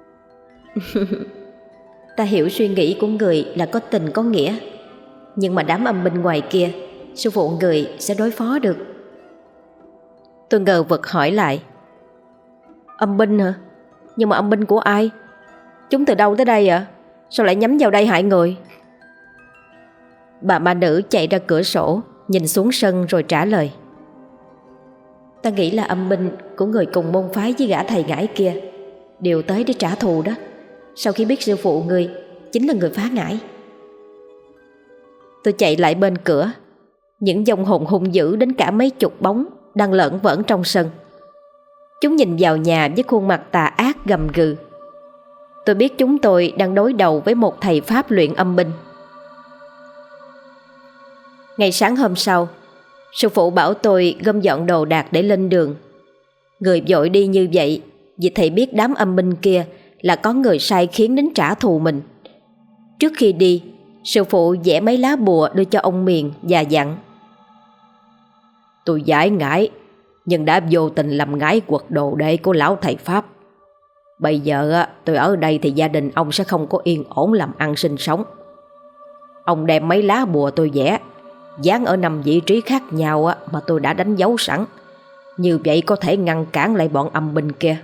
Ta hiểu suy nghĩ của người là có tình có nghĩa, nhưng mà đám âm binh ngoài kia, sư phụ người sẽ đối phó được. Tôi ngờ vực hỏi lại: Âm binh hả? Nhưng mà âm binh của ai? Chúng từ đâu tới đây ạ? Sao lại nhắm vào đây hại người? Bà ma nữ chạy ra cửa sổ, nhìn xuống sân rồi trả lời: Ta nghĩ là âm binh của người cùng môn phái với gã thầy ngải kia đều tới để trả thù đó. Sau khi biết sư phụ người chính là người phá ngải. Tôi chạy lại bên cửa. Những vong hồn hung dữ đến cả mấy chục bóng đang lởn vởn trong sân. Chúng nhìn vào nhà với khuôn mặt tà ác gầm gừ. Tôi biết chúng tôi đang đối đầu với một thầy pháp luyện âm binh. Ngày sáng hôm sau, sư phụ bảo tôi gom dọn đồ đạc để lên đường. Người vội đi như vậy vì thầy biết đám âm binh kia là có người sai khiến đến trả thù mình. Trước khi đi, sư phụ vẽ mấy lá bùa đưa cho ông Miền và dặn: Tôi giải ngải, nhưng đã vô tình làm ngải quật đồ đệ của lão thầy Pháp. Bây giờ tôi ở đây thì gia đình ông sẽ không có yên ổn làm ăn sinh sống. Ông đem mấy lá bùa tôi vẽ dán ở 5 vị trí khác nhau mà tôi đã đánh dấu sẵn. Như vậy có thể ngăn cản lại bọn âm binh kia.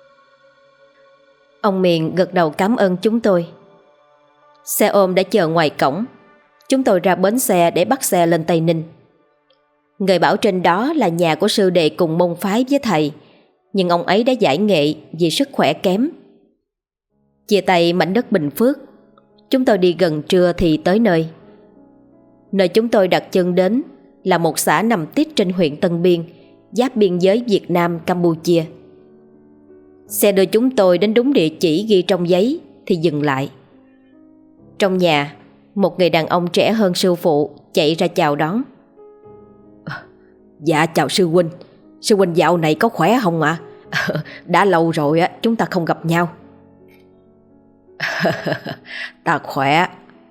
Ông Miền gật đầu cảm ơn chúng tôi. Xe ôm đã chờ ngoài cổng. Chúng tôi ra bến xe để bắt xe lên Tây Ninh. Người bảo trên đó là nhà của sư đệ cùng môn phái với thầy, nhưng ông ấy đã giải nghệ vì sức khỏe kém. Chia tay mảnh đất Bình Phước, chúng tôi đi gần trưa thì tới nơi. Nơi chúng tôi đặt chân đến là một xã nằm tít trên huyện Tân Biên, giáp biên giới Việt Nam Campuchia. Xe đưa chúng tôi đến đúng địa chỉ ghi trong giấy thì dừng lại. Trong nhà, một người đàn ông trẻ hơn sư phụ chạy ra chào đón. Dạ chào sư huynh. Sư huynh dạo này có khỏe không ạ? Đã lâu rồi chúng ta không gặp nhau. Ta khỏe.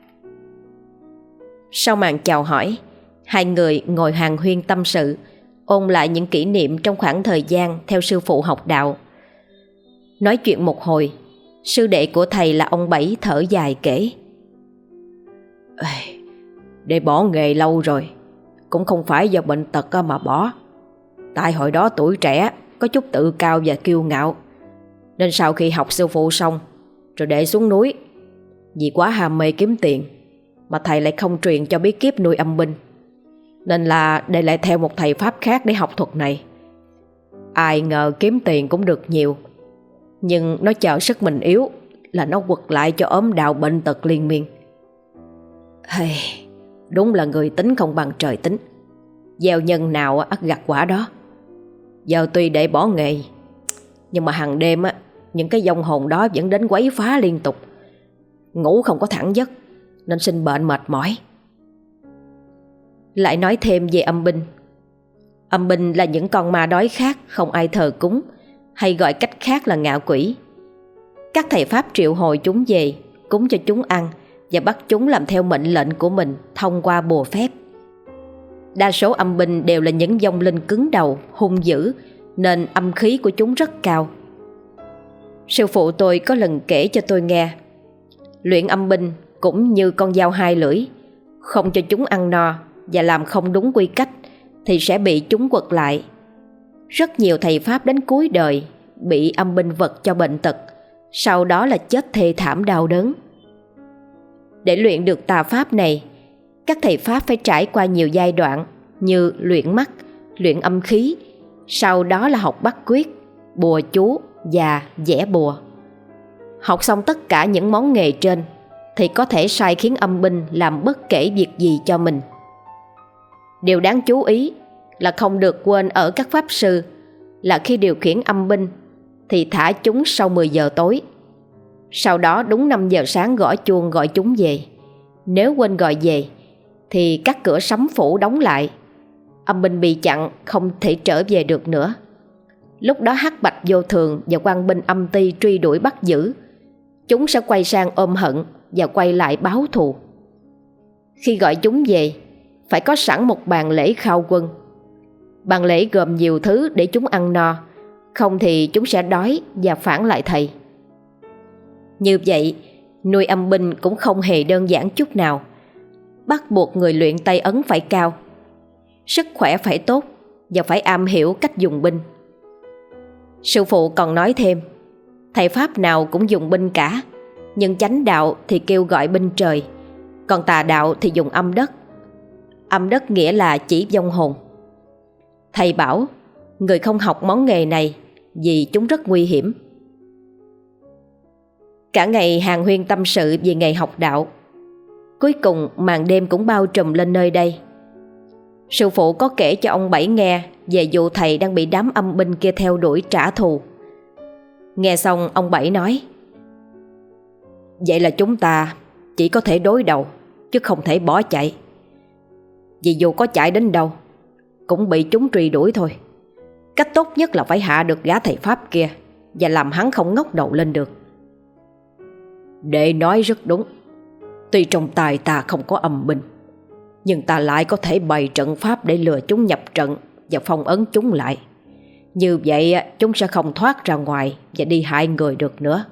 Sau màn chào hỏi, hai người ngồi hàn huyên tâm sự, ôn lại những kỷ niệm trong khoảng thời gian theo sư phụ học đạo. Nói chuyện một hồi, sư đệ của thầy là ông Bảy thở dài kể: Để bỏ nghề lâu rồi, cũng không phải do bệnh tật mà bỏ. Tại hồi đó tuổi trẻ, có chút tự cao và kiêu ngạo, nên sau khi học sư phụ xong rồi để xuống núi. Vì quá ham mê kiếm tiền mà thầy lại không truyền cho bí kíp nuôi âm binh, nên là để lại theo một thầy pháp khác để học thuật này. Ai ngờ kiếm tiền cũng được nhiều, nhưng nó chờ sức mình yếu là nó quật lại cho ốm đau bệnh tật liên miên. Đúng là người tính không bằng trời tính. Gieo nhân nào ắt gặt quả đó. Giờ tuy để bỏ nghề, nhưng mà hàng đêm những cái vong hồn đó vẫn đến quấy phá liên tục. Ngủ không có thẳng giấc, nên sinh bệnh mệt mỏi. Lại nói thêm về âm binh. Âm binh là những con ma đói khác không ai thờ cúng, hay gọi cách khác là ngạ quỷ. Các thầy pháp triệu hồi chúng về, cúng cho chúng ăn và bắt chúng làm theo mệnh lệnh của mình thông qua bùa phép. Đa số âm binh đều là những vong linh cứng đầu, hung dữ, nên âm khí của chúng rất cao. Sư phụ tôi có lần kể cho tôi nghe, luyện âm binh cũng như con dao hai lưỡi, không cho chúng ăn no và làm không đúng quy cách thì sẽ bị chúng quật lại. Rất nhiều thầy pháp đến cuối đời bị âm binh vật cho bệnh tật, sau đó là chết thê thảm đau đớn. Để luyện được tà pháp này, các thầy pháp phải trải qua nhiều giai đoạn như luyện mắt, luyện âm khí, sau đó là học bắt quyết, bùa chú và vẽ bùa. Học xong tất cả những món nghề trên thì có thể sai khiến âm binh làm bất kể việc gì cho mình. Điều đáng chú ý là không được quên ở các pháp sư là khi điều khiển âm binh thì thả chúng sau 10 giờ tối. Sau đó đúng 5 giờ sáng gõ chuông gọi chúng về. Nếu quên gọi về thì các cửa sấm phủ đóng lại, âm binh bị chặn không thể trở về được nữa. Lúc đó hắc bạch vô thường và quan binh âm ty truy đuổi bắt giữ, chúng sẽ quay sang ôm hận và quay lại báo thù. Khi gọi chúng về, phải có sẵn một bàn lễ khao quân. Bàn lễ gồm nhiều thứ để chúng ăn no, không thì chúng sẽ đói và phản lại thầy. Như vậy, nuôi âm binh cũng không hề đơn giản chút nào. Bắt buộc người luyện tay ấn phải cao, sức khỏe phải tốt và phải am hiểu cách dùng binh. Sư phụ còn nói thêm, thầy pháp nào cũng dùng binh cả, nhưng chánh đạo thì kêu gọi binh trời, còn tà đạo thì dùng âm đất. Âm đất nghĩa là chỉ vong hồn. Thầy bảo người không học món nghề này vì chúng rất nguy hiểm. Cả ngày hàn huyên tâm sự về nghề học đạo. Cuối cùng màn đêm cũng bao trùm lên nơi đây. Sư phụ có kể cho ông Bảy nghe về vụ thầy đang bị đám âm binh kia theo đuổi trả thù. Nghe xong ông Bảy nói, vậy là chúng ta chỉ có thể đối đầu, chứ không thể bỏ chạy. Vì dù có chạy đến đâu cũng bị chúng truy đuổi thôi. Cách tốt nhất là phải hạ được gã thầy pháp kia và làm hắn không ngóc đầu lên được. Đệ nói rất đúng. Tuy trong tài ta không có âm binh, nhưng ta lại có thể bày trận pháp để lừa chúng nhập trận và phong ấn chúng lại. Như vậy chúng sẽ không thoát ra ngoài và đi hại người được nữa.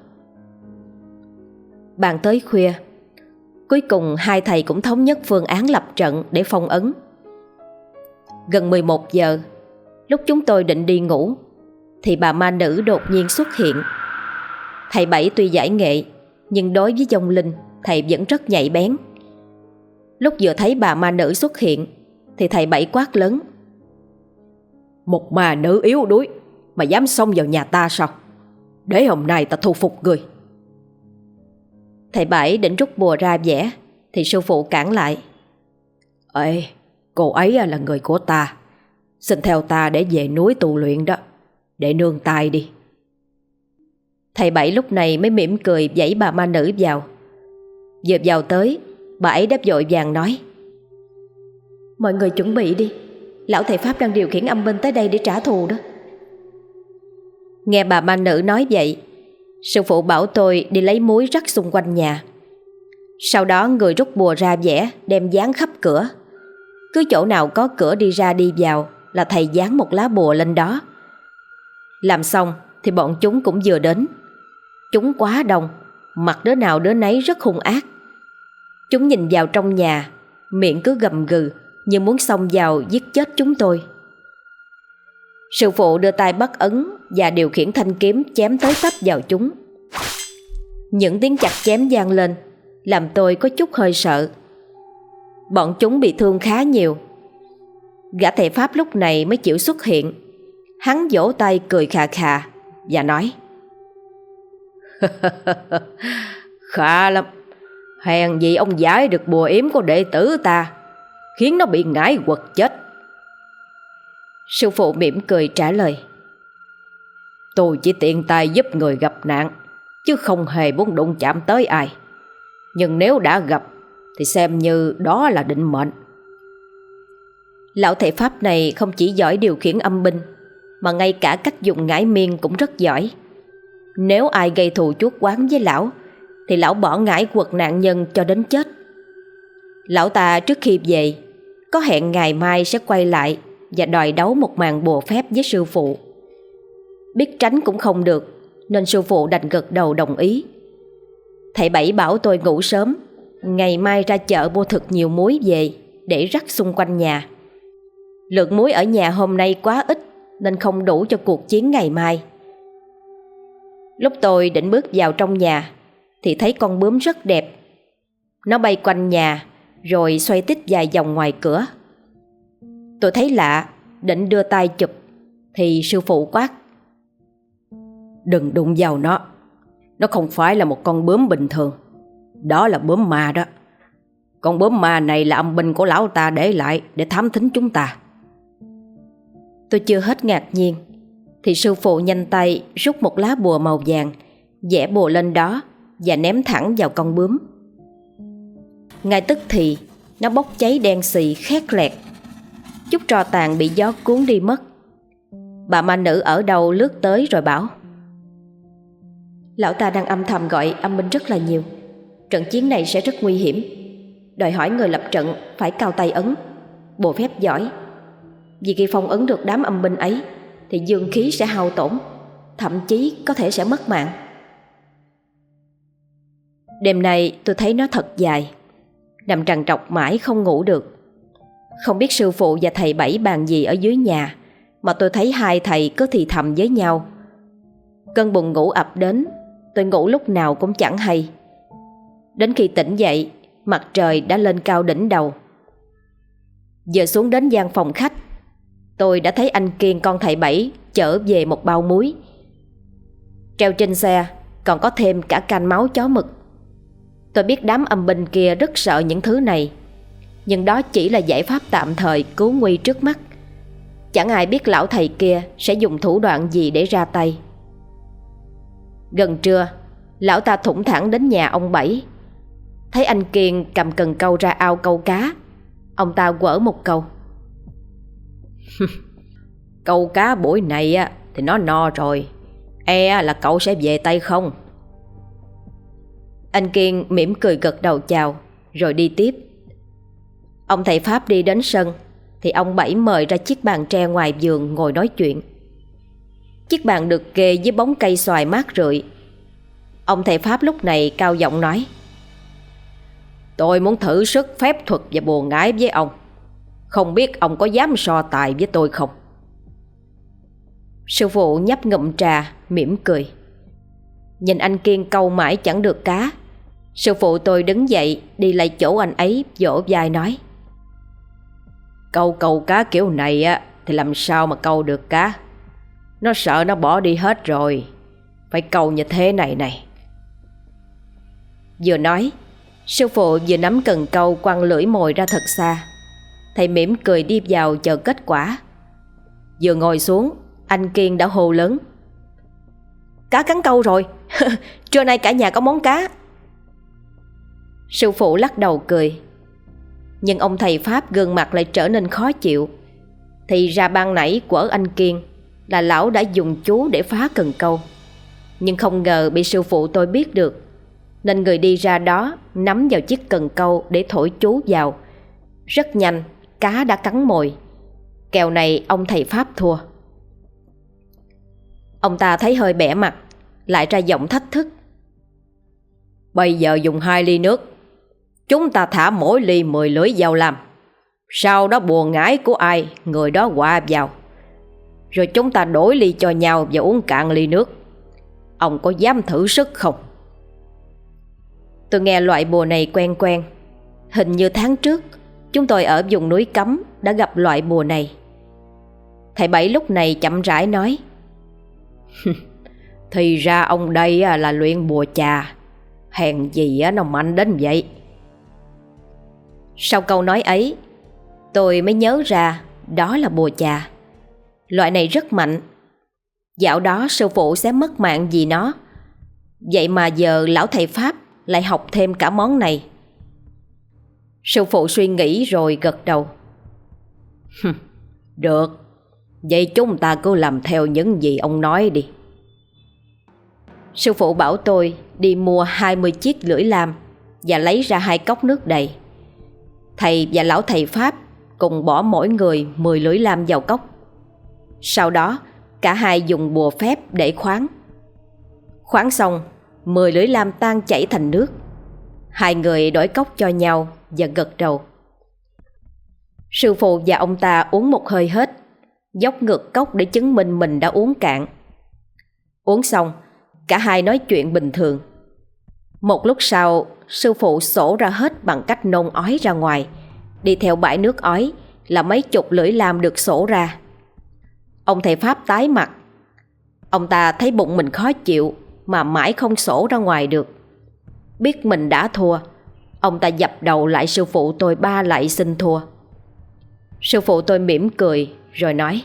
Bàn tới khuya, cuối cùng hai thầy cũng thống nhất phương án lập trận để phong ấn. Gần 11 giờ, lúc chúng tôi định đi ngủ thì bà ma nữ đột nhiên xuất hiện. Thầy Bảy tuy giải nghệ, nhưng đối với vong linh thầy vẫn rất nhạy bén. Lúc vừa thấy bà ma nữ xuất hiện thì thầy Bảy quát lớn, một ma nữ yếu đuối mà dám xông vào nhà ta sao? Để hôm nay ta thu phục người. Thầy Bảy định rút bùa ra vẽ thì sư phụ cản lại. Ê, cô ấy là người của ta, xin theo ta để về núi tu luyện đó, để nương tay đi. Thầy Bảy lúc này mới mỉm cười dãy bà ma nữ vào. Vừa vào tới, bà ấy đáp vội vàng nói, mọi người chuẩn bị đi, lão thầy pháp đang điều khiển âm binh tới đây để trả thù đó. Nghe bà ma nữ nói vậy, Sư phụ bảo tôi đi lấy muối rắc xung quanh nhà. Sau đó người rút bùa ra vẽ, đem dán khắp cửa. Cứ chỗ nào có cửa đi ra đi vào là thầy dán một lá bùa lên đó. Làm xong thì bọn chúng cũng vừa đến. Chúng quá đông, mặt đứa nào đứa nấy rất hung ác. Chúng nhìn vào trong nhà, miệng cứ gầm gừ như muốn xông vào giết chết chúng tôi. Sư phụ đưa tay bắt ấn và điều khiển thanh kiếm chém tới tấp vào chúng. Những tiếng chặt chém vang lên làm tôi có chút hơi sợ. Bọn chúng bị thương khá nhiều. Gã thầy Pháp lúc này mới chịu xuất hiện. Hắn vỗ tay cười khà khà và nói: khá lắm, hèn gì ông giải được bùa yếm của đệ tử ta, khiến nó bị ngải quật chết. Sư phụ mỉm cười trả lời: tôi chỉ tiện tay giúp người gặp nạn, chứ không hề muốn đụng chạm tới ai. Nhưng nếu đã gặp thì xem như đó là định mệnh. Lão thầy Pháp này không chỉ giỏi điều khiển âm binh, mà ngay cả cách dùng ngải miên cũng rất giỏi. Nếu ai gây thù chuốc oán với lão thì lão bỏ ngải quật nạn nhân cho đến chết. Lão ta trước khi về có hẹn ngày mai sẽ quay lại và đòi đấu một màn bùa phép với sư phụ. Biết tránh cũng không được nên sư phụ đành gật đầu đồng ý. Thầy Bảy bảo tôi ngủ sớm, ngày mai ra chợ mua thật nhiều muối về để rắc xung quanh nhà. Lượng muối ở nhà hôm nay quá ít nên không đủ cho cuộc chiến ngày mai. Lúc tôi định bước vào trong nhà thì thấy con bướm rất đẹp. Nó bay quanh nhà rồi xoay tít vài vòng ngoài cửa. Tôi thấy lạ, định đưa tay chụp thì sư phụ quát: đừng đụng vào nó. Nó không phải là một con bướm bình thường, đó là bướm ma đó. Con bướm ma này là âm binh của lão ta để lại để thám thính chúng ta. Tôi chưa hết ngạc nhiên thì sư phụ nhanh tay rút một lá bùa màu vàng, vẽ bùa lên đó và ném thẳng vào con bướm. Ngay tức thì nó bốc cháy đen xì khét lẹt. Chút tro tàn bị gió cuốn đi mất. Bà ma nữ ở đâu lướt tới rồi bảo: lão ta đang âm thầm gọi âm binh rất là nhiều. Trận chiến này sẽ rất nguy hiểm, đòi hỏi người lập trận phải cao tay ấn, bùa phép giỏi. Vì khi phong ấn được đám âm binh ấy thì dương khí sẽ hao tổn, thậm chí có thể sẽ mất mạng. Đêm nay tôi thấy nó thật dài, nằm trằn trọc mãi không ngủ được. Không biết sư phụ và thầy Bảy bàn gì ở dưới nhà mà tôi thấy hai thầy cứ thì thầm với nhau. Cơn buồn ngủ ập đến, tôi ngủ lúc nào cũng chẳng hay. Đến khi tỉnh dậy, mặt trời đã lên cao đỉnh đầu. Giờ xuống đến gian phòng khách, tôi đã thấy anh Kiên con thầy Bảy chở về một bao muối. Treo trên xe còn có thêm cả canh máu chó mực. Tôi biết đám âm binh kia rất sợ những thứ này, nhưng đó chỉ là giải pháp tạm thời cứu nguy trước mắt. Chẳng ai biết lão thầy kia sẽ dùng thủ đoạn gì để ra tay. Gần trưa, lão ta thủng thẳng đến nhà ông Bảy. Thấy anh Kiên cầm cần câu ra ao câu cá, ông ta quở một câu: câu cá buổi này thì nó no rồi, e là cậu sẽ về tay không. Anh Kiên mỉm cười gật đầu chào rồi đi tiếp. Ông thầy Pháp đi đến sân thì ông Bảy mời ra chiếc bàn tre ngoài vườn ngồi nói chuyện. Chiếc bàn được kê với bóng cây xoài mát rượi. Ông thầy Pháp lúc này cao giọng nói: tôi muốn thử sức phép thuật và bùa ngải với ông. Không biết ông có dám so tài với tôi không? Sư phụ nhấp ngụm trà mỉm cười. Nhìn anh Kiên câu mãi chẳng được cá, sư phụ tôi đứng dậy đi lại chỗ anh ấy, vỗ vai nói: câu cá kiểu này thì làm sao mà câu được cá. Nó sợ nó bỏ đi hết rồi, phải câu như thế này này. Vừa nói, sư phụ vừa nắm cần câu quăng lưỡi mồi ra thật xa. Thầy mỉm cười đi vào chờ kết quả. Vừa ngồi xuống, anh Kiên đã hô lớn: cá cắn câu rồi. Trưa nay cả nhà có món cá. Sư phụ lắc đầu cười. Nhưng ông thầy Pháp gương mặt lại trở nên khó chịu. Thì ra ban nãy quở anh Kiên là lão đã dùng chú để phá cần câu. Nhưng không ngờ bị sư phụ tôi biết được, nên người đi ra đó nắm vào chiếc cần câu để thổi chú vào. Rất nhanh, cá đã cắn mồi. Kèo này ông thầy Pháp thua. Ông ta thấy hơi bẽ mặt, lại ra giọng thách thức. Bây giờ dùng 2 ly nước. Chúng ta thả mỗi ly 10 lưỡi vào làm. Sau đó bùa ngải của ai, người đó quạ vào. Rồi chúng ta đổi ly cho nhau và uống cạn ly nước. Ông có dám thử sức không? Tôi nghe loại bùa này quen quen. Hình như tháng trước chúng tôi ở vùng núi Cấm đã gặp loại bùa này. Thầy Bảy lúc này chậm rãi nói. Thì ra ông đây là luyện bùa chà. Hèn gì nó mạnh đến vậy. Sau câu nói ấy, tôi mới nhớ ra đó là bùa chà. Loại này rất mạnh. Dạo đó sư phụ sẽ mất mạng vì nó. Vậy mà giờ lão thầy Pháp lại học thêm cả món này. Sư phụ suy nghĩ rồi gật đầu. Được, vậy chúng ta cứ làm theo những gì ông nói đi. Sư phụ bảo tôi đi mua 20 chiếc lưỡi lam và lấy ra 2 cốc nước đầy. Thầy và lão thầy Pháp cùng bỏ mỗi người 10 lưỡi lam vào cốc. Sau đó cả hai dùng bùa phép để khoáng. Khoáng xong, 10 lưỡi lam tan chảy thành nước. Hai người đổi cốc cho nhau và gật đầu. Sư phụ và ông ta uống một hơi hết, dốc ngược cốc để chứng minh mình đã uống cạn. Uống xong, cả hai nói chuyện bình thường. Một lúc sau, sư phụ sổ ra hết bằng cách nôn ói ra ngoài. Đi theo bãi nước ói là mấy chục lưỡi lam được sổ ra. Ông thầy Pháp tái mặt. Ông ta thấy bụng mình khó chịu mà mãi không sổ ra ngoài được. Biết mình đã thua, ông ta dập đầu lại sư phụ tôi 3 lạy xin thua. Sư phụ tôi mỉm cười rồi nói.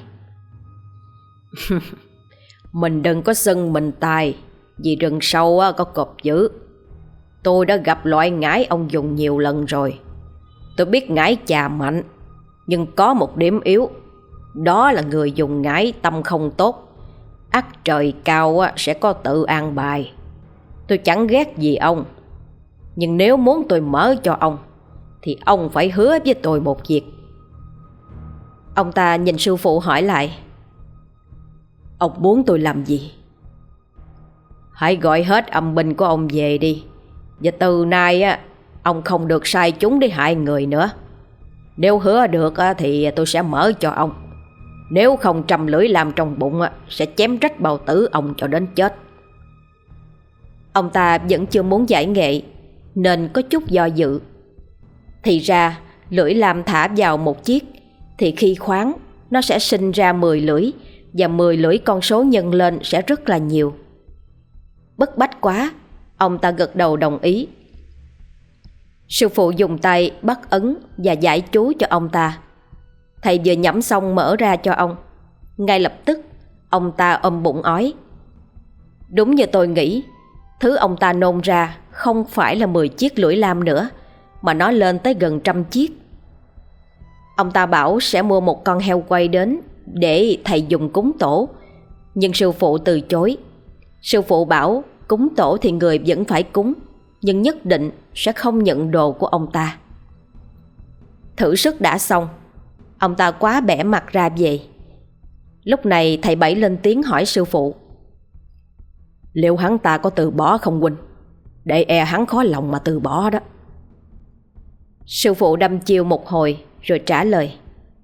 Mình đừng có xưng mình tài, vì rừng sâu có cọp dữ. Tôi đã gặp loại ngải ông dùng nhiều lần rồi. Tôi biết ngải chà mạnh, nhưng có một điểm yếu. Đó là người dùng ngải tâm không tốt, ắt trời cao sẽ có tự an bài. Tôi chẳng ghét gì ông, nhưng nếu muốn tôi mở cho ông thì ông phải hứa với tôi một việc. Ông ta nhìn sư phụ hỏi lại. Ông muốn tôi làm gì? Hãy gọi hết âm binh của ông về đi. Và từ nay ông không được sai chúng để hại người nữa. Nếu hứa được thì tôi sẽ mở cho ông. Nếu không, trăm lưỡi lam trong bụng sẽ chém rách bao tử ông cho đến chết. Ông ta vẫn chưa muốn giải nghệ nên có chút do dự. Thì ra lưỡi lam thả vào một chiếc thì khi khoáng nó sẽ sinh ra 10 lưỡi, và 10 lưỡi con số nhân lên sẽ rất là nhiều. Bất bách quá, ông ta gật đầu đồng ý. Sư phụ dùng tay bắt ấn và giải chú cho ông ta. Thầy vừa nhẩm xong mở ra cho ông. Ngay lập tức ông ta ôm bụng ói. Đúng như tôi nghĩ, thứ ông ta nôn ra không phải là 10 chiếc lưỡi lam nữa, mà nó lên tới gần 100 chiếc. Ông ta bảo sẽ mua một con heo quay đến để thầy dùng cúng tổ, nhưng sư phụ từ chối. Sư phụ bảo cúng tổ thì người vẫn phải cúng, nhưng nhất định sẽ không nhận đồ của ông ta. Thử sức đã xong, ông ta quá bẽ mặt ra về. Lúc này thầy Bảy lên tiếng hỏi sư phụ. Liệu hắn ta có từ bỏ không huynh? Để e hắn khó lòng mà từ bỏ đó. Sư phụ đâm chiêu một hồi rồi trả lời.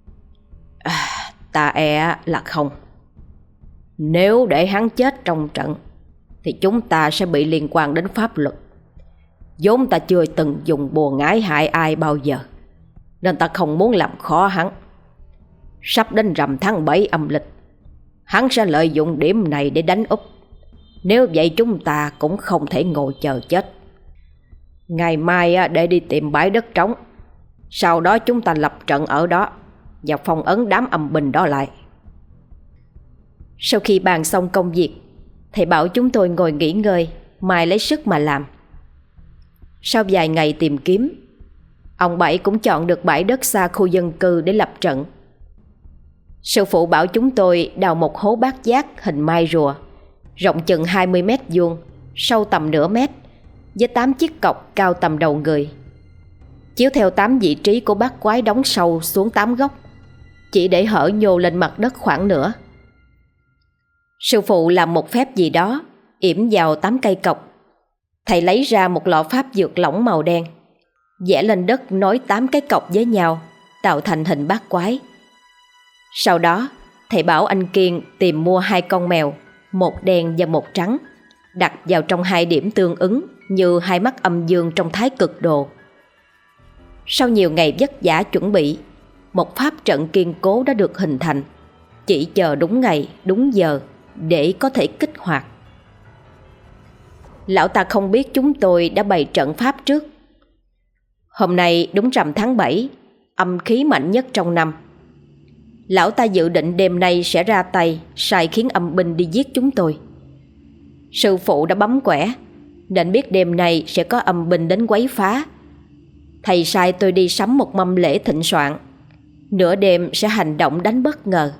Ta e là không. Nếu để hắn chết trong trận thì chúng ta sẽ bị liên quan đến pháp luật. Vốn ta chưa từng dùng bùa ngải hại ai bao giờ, nên ta không muốn làm khó hắn. Sắp đến rằm tháng 7 âm lịch, hắn sẽ lợi dụng điểm này để đánh úp. Nếu vậy chúng ta cũng không thể ngồi chờ chết. Ngày mai để đi tìm bãi đất trống. Sau đó chúng ta lập trận ở đó và phong ấn đám âm binh đó lại. Sau khi bàn xong công việc, thầy bảo chúng tôi ngồi nghỉ ngơi, mai lấy sức mà làm. Sau vài ngày tìm kiếm, ông Bảy cũng chọn được bãi đất xa khu dân cư để lập trận. Sư phụ bảo chúng tôi đào một hố bát giác hình mai rùa, rộng chừng 20 mét vuông, sâu tầm nửa mét, với 8 chiếc cọc cao tầm đầu người, chiếu theo 8 vị trí của bát quái đóng sâu xuống 8 góc, chỉ để hở nhô lên mặt đất khoảng nửa. Sư phụ làm một phép gì đó, yểm vào 8 cây cọc. Thầy lấy ra một lọ pháp dược lỏng màu đen, vẽ lên đất nối 8 cái cọc với nhau, tạo thành hình bát quái. Sau đó, thầy bảo anh Kiên tìm mua 2 con mèo, một đen và một trắng, đặt vào trong 2 điểm tương ứng như 2 mắt âm dương trong Thái Cực Đồ. Sau nhiều ngày vất vả chuẩn bị, một pháp trận kiên cố đã được hình thành, chỉ chờ đúng ngày, đúng giờ để có thể kích hoạt. Lão ta không biết chúng tôi đã bày trận pháp trước. Hôm nay đúng rằm tháng 7, âm khí mạnh nhất trong năm. Lão ta dự định đêm nay sẽ ra tay sai khiến âm binh đi giết chúng tôi. Sư phụ đã bấm quẻ nên biết đêm nay sẽ có âm binh đến quấy phá. Thầy sai tôi đi sắm một mâm lễ thịnh soạn, nửa đêm sẽ hành động đánh bất ngờ.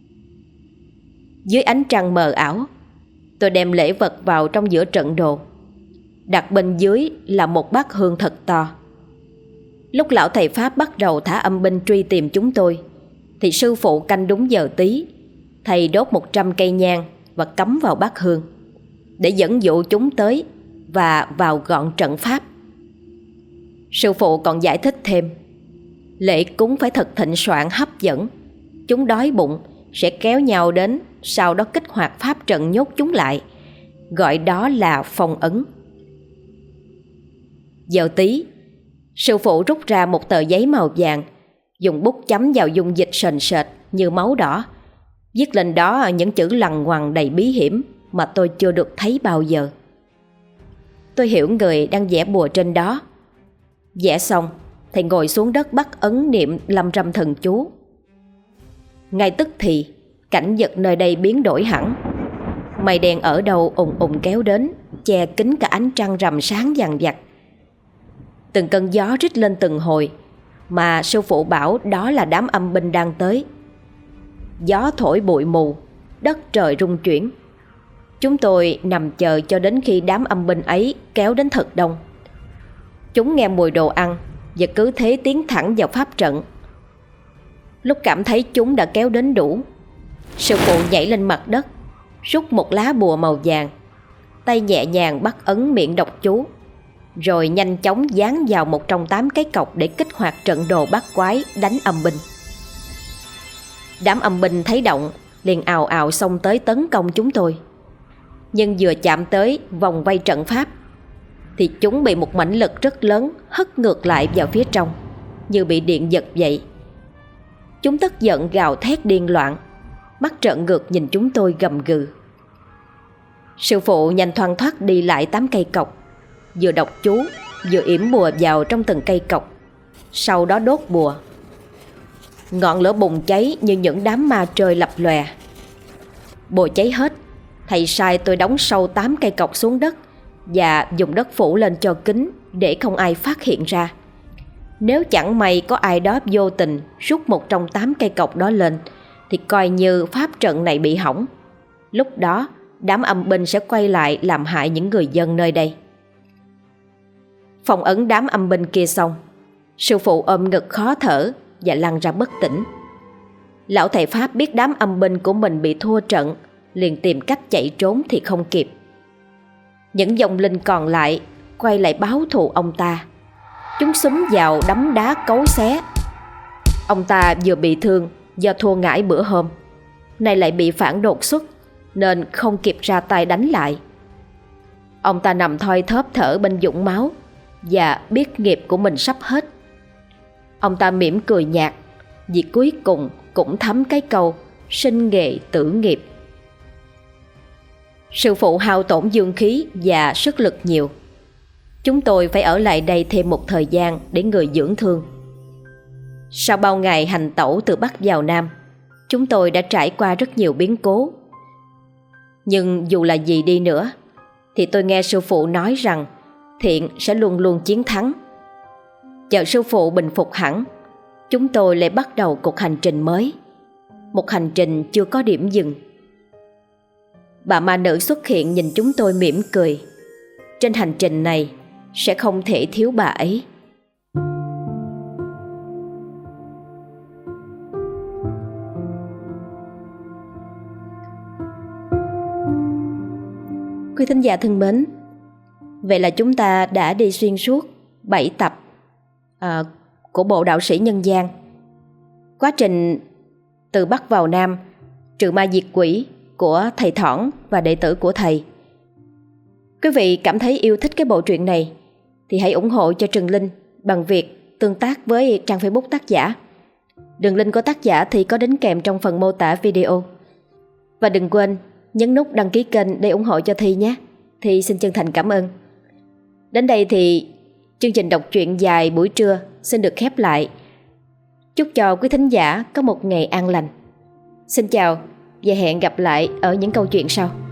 Dưới ánh trăng mờ ảo, tôi đem lễ vật vào trong giữa trận đồ, đặt bên dưới là một bát hương thật to. Lúc lão thầy pháp bắt đầu thả âm binh truy tìm chúng tôi, thì sư phụ canh đúng giờ tí, thầy đốt 100 cây nhang và cắm vào bát hương để dẫn dụ chúng tới và vào gọn trận pháp. Sư phụ còn giải thích thêm, lễ cúng phải thật thịnh soạn hấp dẫn, chúng đói bụng sẽ kéo nhau đến, sau đó kích hoạt pháp trận nhốt chúng lại, gọi đó là phong ấn. Giờ tí, sư phụ rút ra một tờ giấy màu vàng, dùng bút chấm vào dung dịch sền sệt như máu đỏ, viết lên đó những chữ lằn ngoằn đầy bí hiểm mà tôi chưa được thấy bao giờ. Tôi hiểu người đang vẽ bùa trên đó. Vẽ xong, thầy ngồi xuống đất bắt ấn niệm lâm râm thần chú. Ngay tức thì, cảnh vật nơi đây biến đổi hẳn. Mây đen ở đâu ùng ùng kéo đến, che kín cả ánh trăng rằm sáng vằng vặc. Từng cơn gió rít lên từng hồi, mà sư phụ bảo đó là đám âm binh đang tới. Gió thổi bụi mù, đất trời rung chuyển. Chúng tôi nằm chờ cho đến khi đám âm binh ấy kéo đến thật đông. Chúng nghe mùi đồ ăn và cứ thế tiến thẳng vào pháp trận. Lúc cảm thấy chúng đã kéo đến đủ, sư phụ nhảy lên mặt đất, rút một lá bùa màu vàng, tay nhẹ nhàng bắt ấn miệng đọc chú, rồi nhanh chóng dán vào một trong 8 cái cọc để kích hoạt trận đồ bát quái đánh âm binh. Đám âm binh thấy động liền ào ào xông tới tấn công chúng tôi. Nhưng vừa chạm tới vòng vây trận pháp thì chúng bị một mãnh lực rất lớn hất ngược lại vào phía trong, như bị điện giật vậy. Chúng tức giận gào thét điên loạn, mắt trợn ngược nhìn chúng tôi gầm gừ. Sư phụ nhanh thoăn thoắt đi lại 8 cây cọc, vừa đọc chú vừa yểm bùa vào trong từng cây cọc, sau đó đốt bùa. Ngọn lửa bùng cháy như những đám ma trời lập lòe. Bùa cháy hết, thầy sai tôi đóng sâu 8 cây cọc xuống đất và dùng đất phủ lên cho kín để không ai phát hiện ra. Nếu chẳng may có ai đó vô tình rút một trong 8 cây cọc đó lên thì coi như pháp trận này bị hỏng. Lúc đó đám âm binh sẽ quay lại làm hại những người dân nơi đây. Phong ấn đám âm binh kia xong, sư phụ ôm ngực khó thở và lăn ra bất tỉnh. Lão thầy pháp biết đám âm binh của mình bị thua trận, liền tìm cách chạy trốn thì không kịp. Những vong linh còn lại quay lại báo thù ông ta. Chúng xúm vào đấm đá cấu xé. Ông ta vừa bị thương do thua ngải bữa hôm, nay lại bị phản đột xuất nên không kịp ra tay đánh lại. Ông ta nằm thoi thóp thở bên vũng máu và biết nghiệp của mình sắp hết. Ông ta mỉm cười nhạt vì cuối cùng cũng thấm cái câu sinh nghề tử nghiệp. Sư phụ hao tổn dương khí và sức lực nhiều. Chúng tôi phải ở lại đây thêm một thời gian để người dưỡng thương. Sau bao ngày hành tẩu từ Bắc vào Nam, chúng tôi đã trải qua rất nhiều biến cố. Nhưng dù là gì đi nữa thì tôi nghe sư phụ nói rằng thiện sẽ luôn luôn chiến thắng. Chờ sư phụ bình phục hẳn, chúng tôi lại bắt đầu cuộc hành trình mới, một hành trình chưa có điểm dừng. bà ma nữ xuất hiện nhìn chúng tôi mỉm cười. Trên hành trình này sẽ không thể thiếu bà ấy. Quý thính giả thân mến, vậy là chúng ta đã đi xuyên suốt 7 tập của bộ Đạo sĩ Nhân gian. Quá trình từ Bắc vào Nam, trừ ma diệt quỷ của thầy Thỏn và đệ tử của thầy. Quý vị cảm thấy yêu thích cái bộ truyện này thì hãy ủng hộ cho Trần Linh bằng việc tương tác với trang Facebook tác giả. Đường link của tác giả thì có đính kèm trong phần mô tả video. Và đừng quên nhấn nút đăng ký kênh để ủng hộ cho Thi nhé. Thi xin chân thành cảm ơn. Đến đây thì chương trình đọc truyện dài buổi trưa xin được khép lại. Chúc cho quý thính giả có một ngày an lành. Xin chào và hẹn gặp lại ở những câu chuyện sau.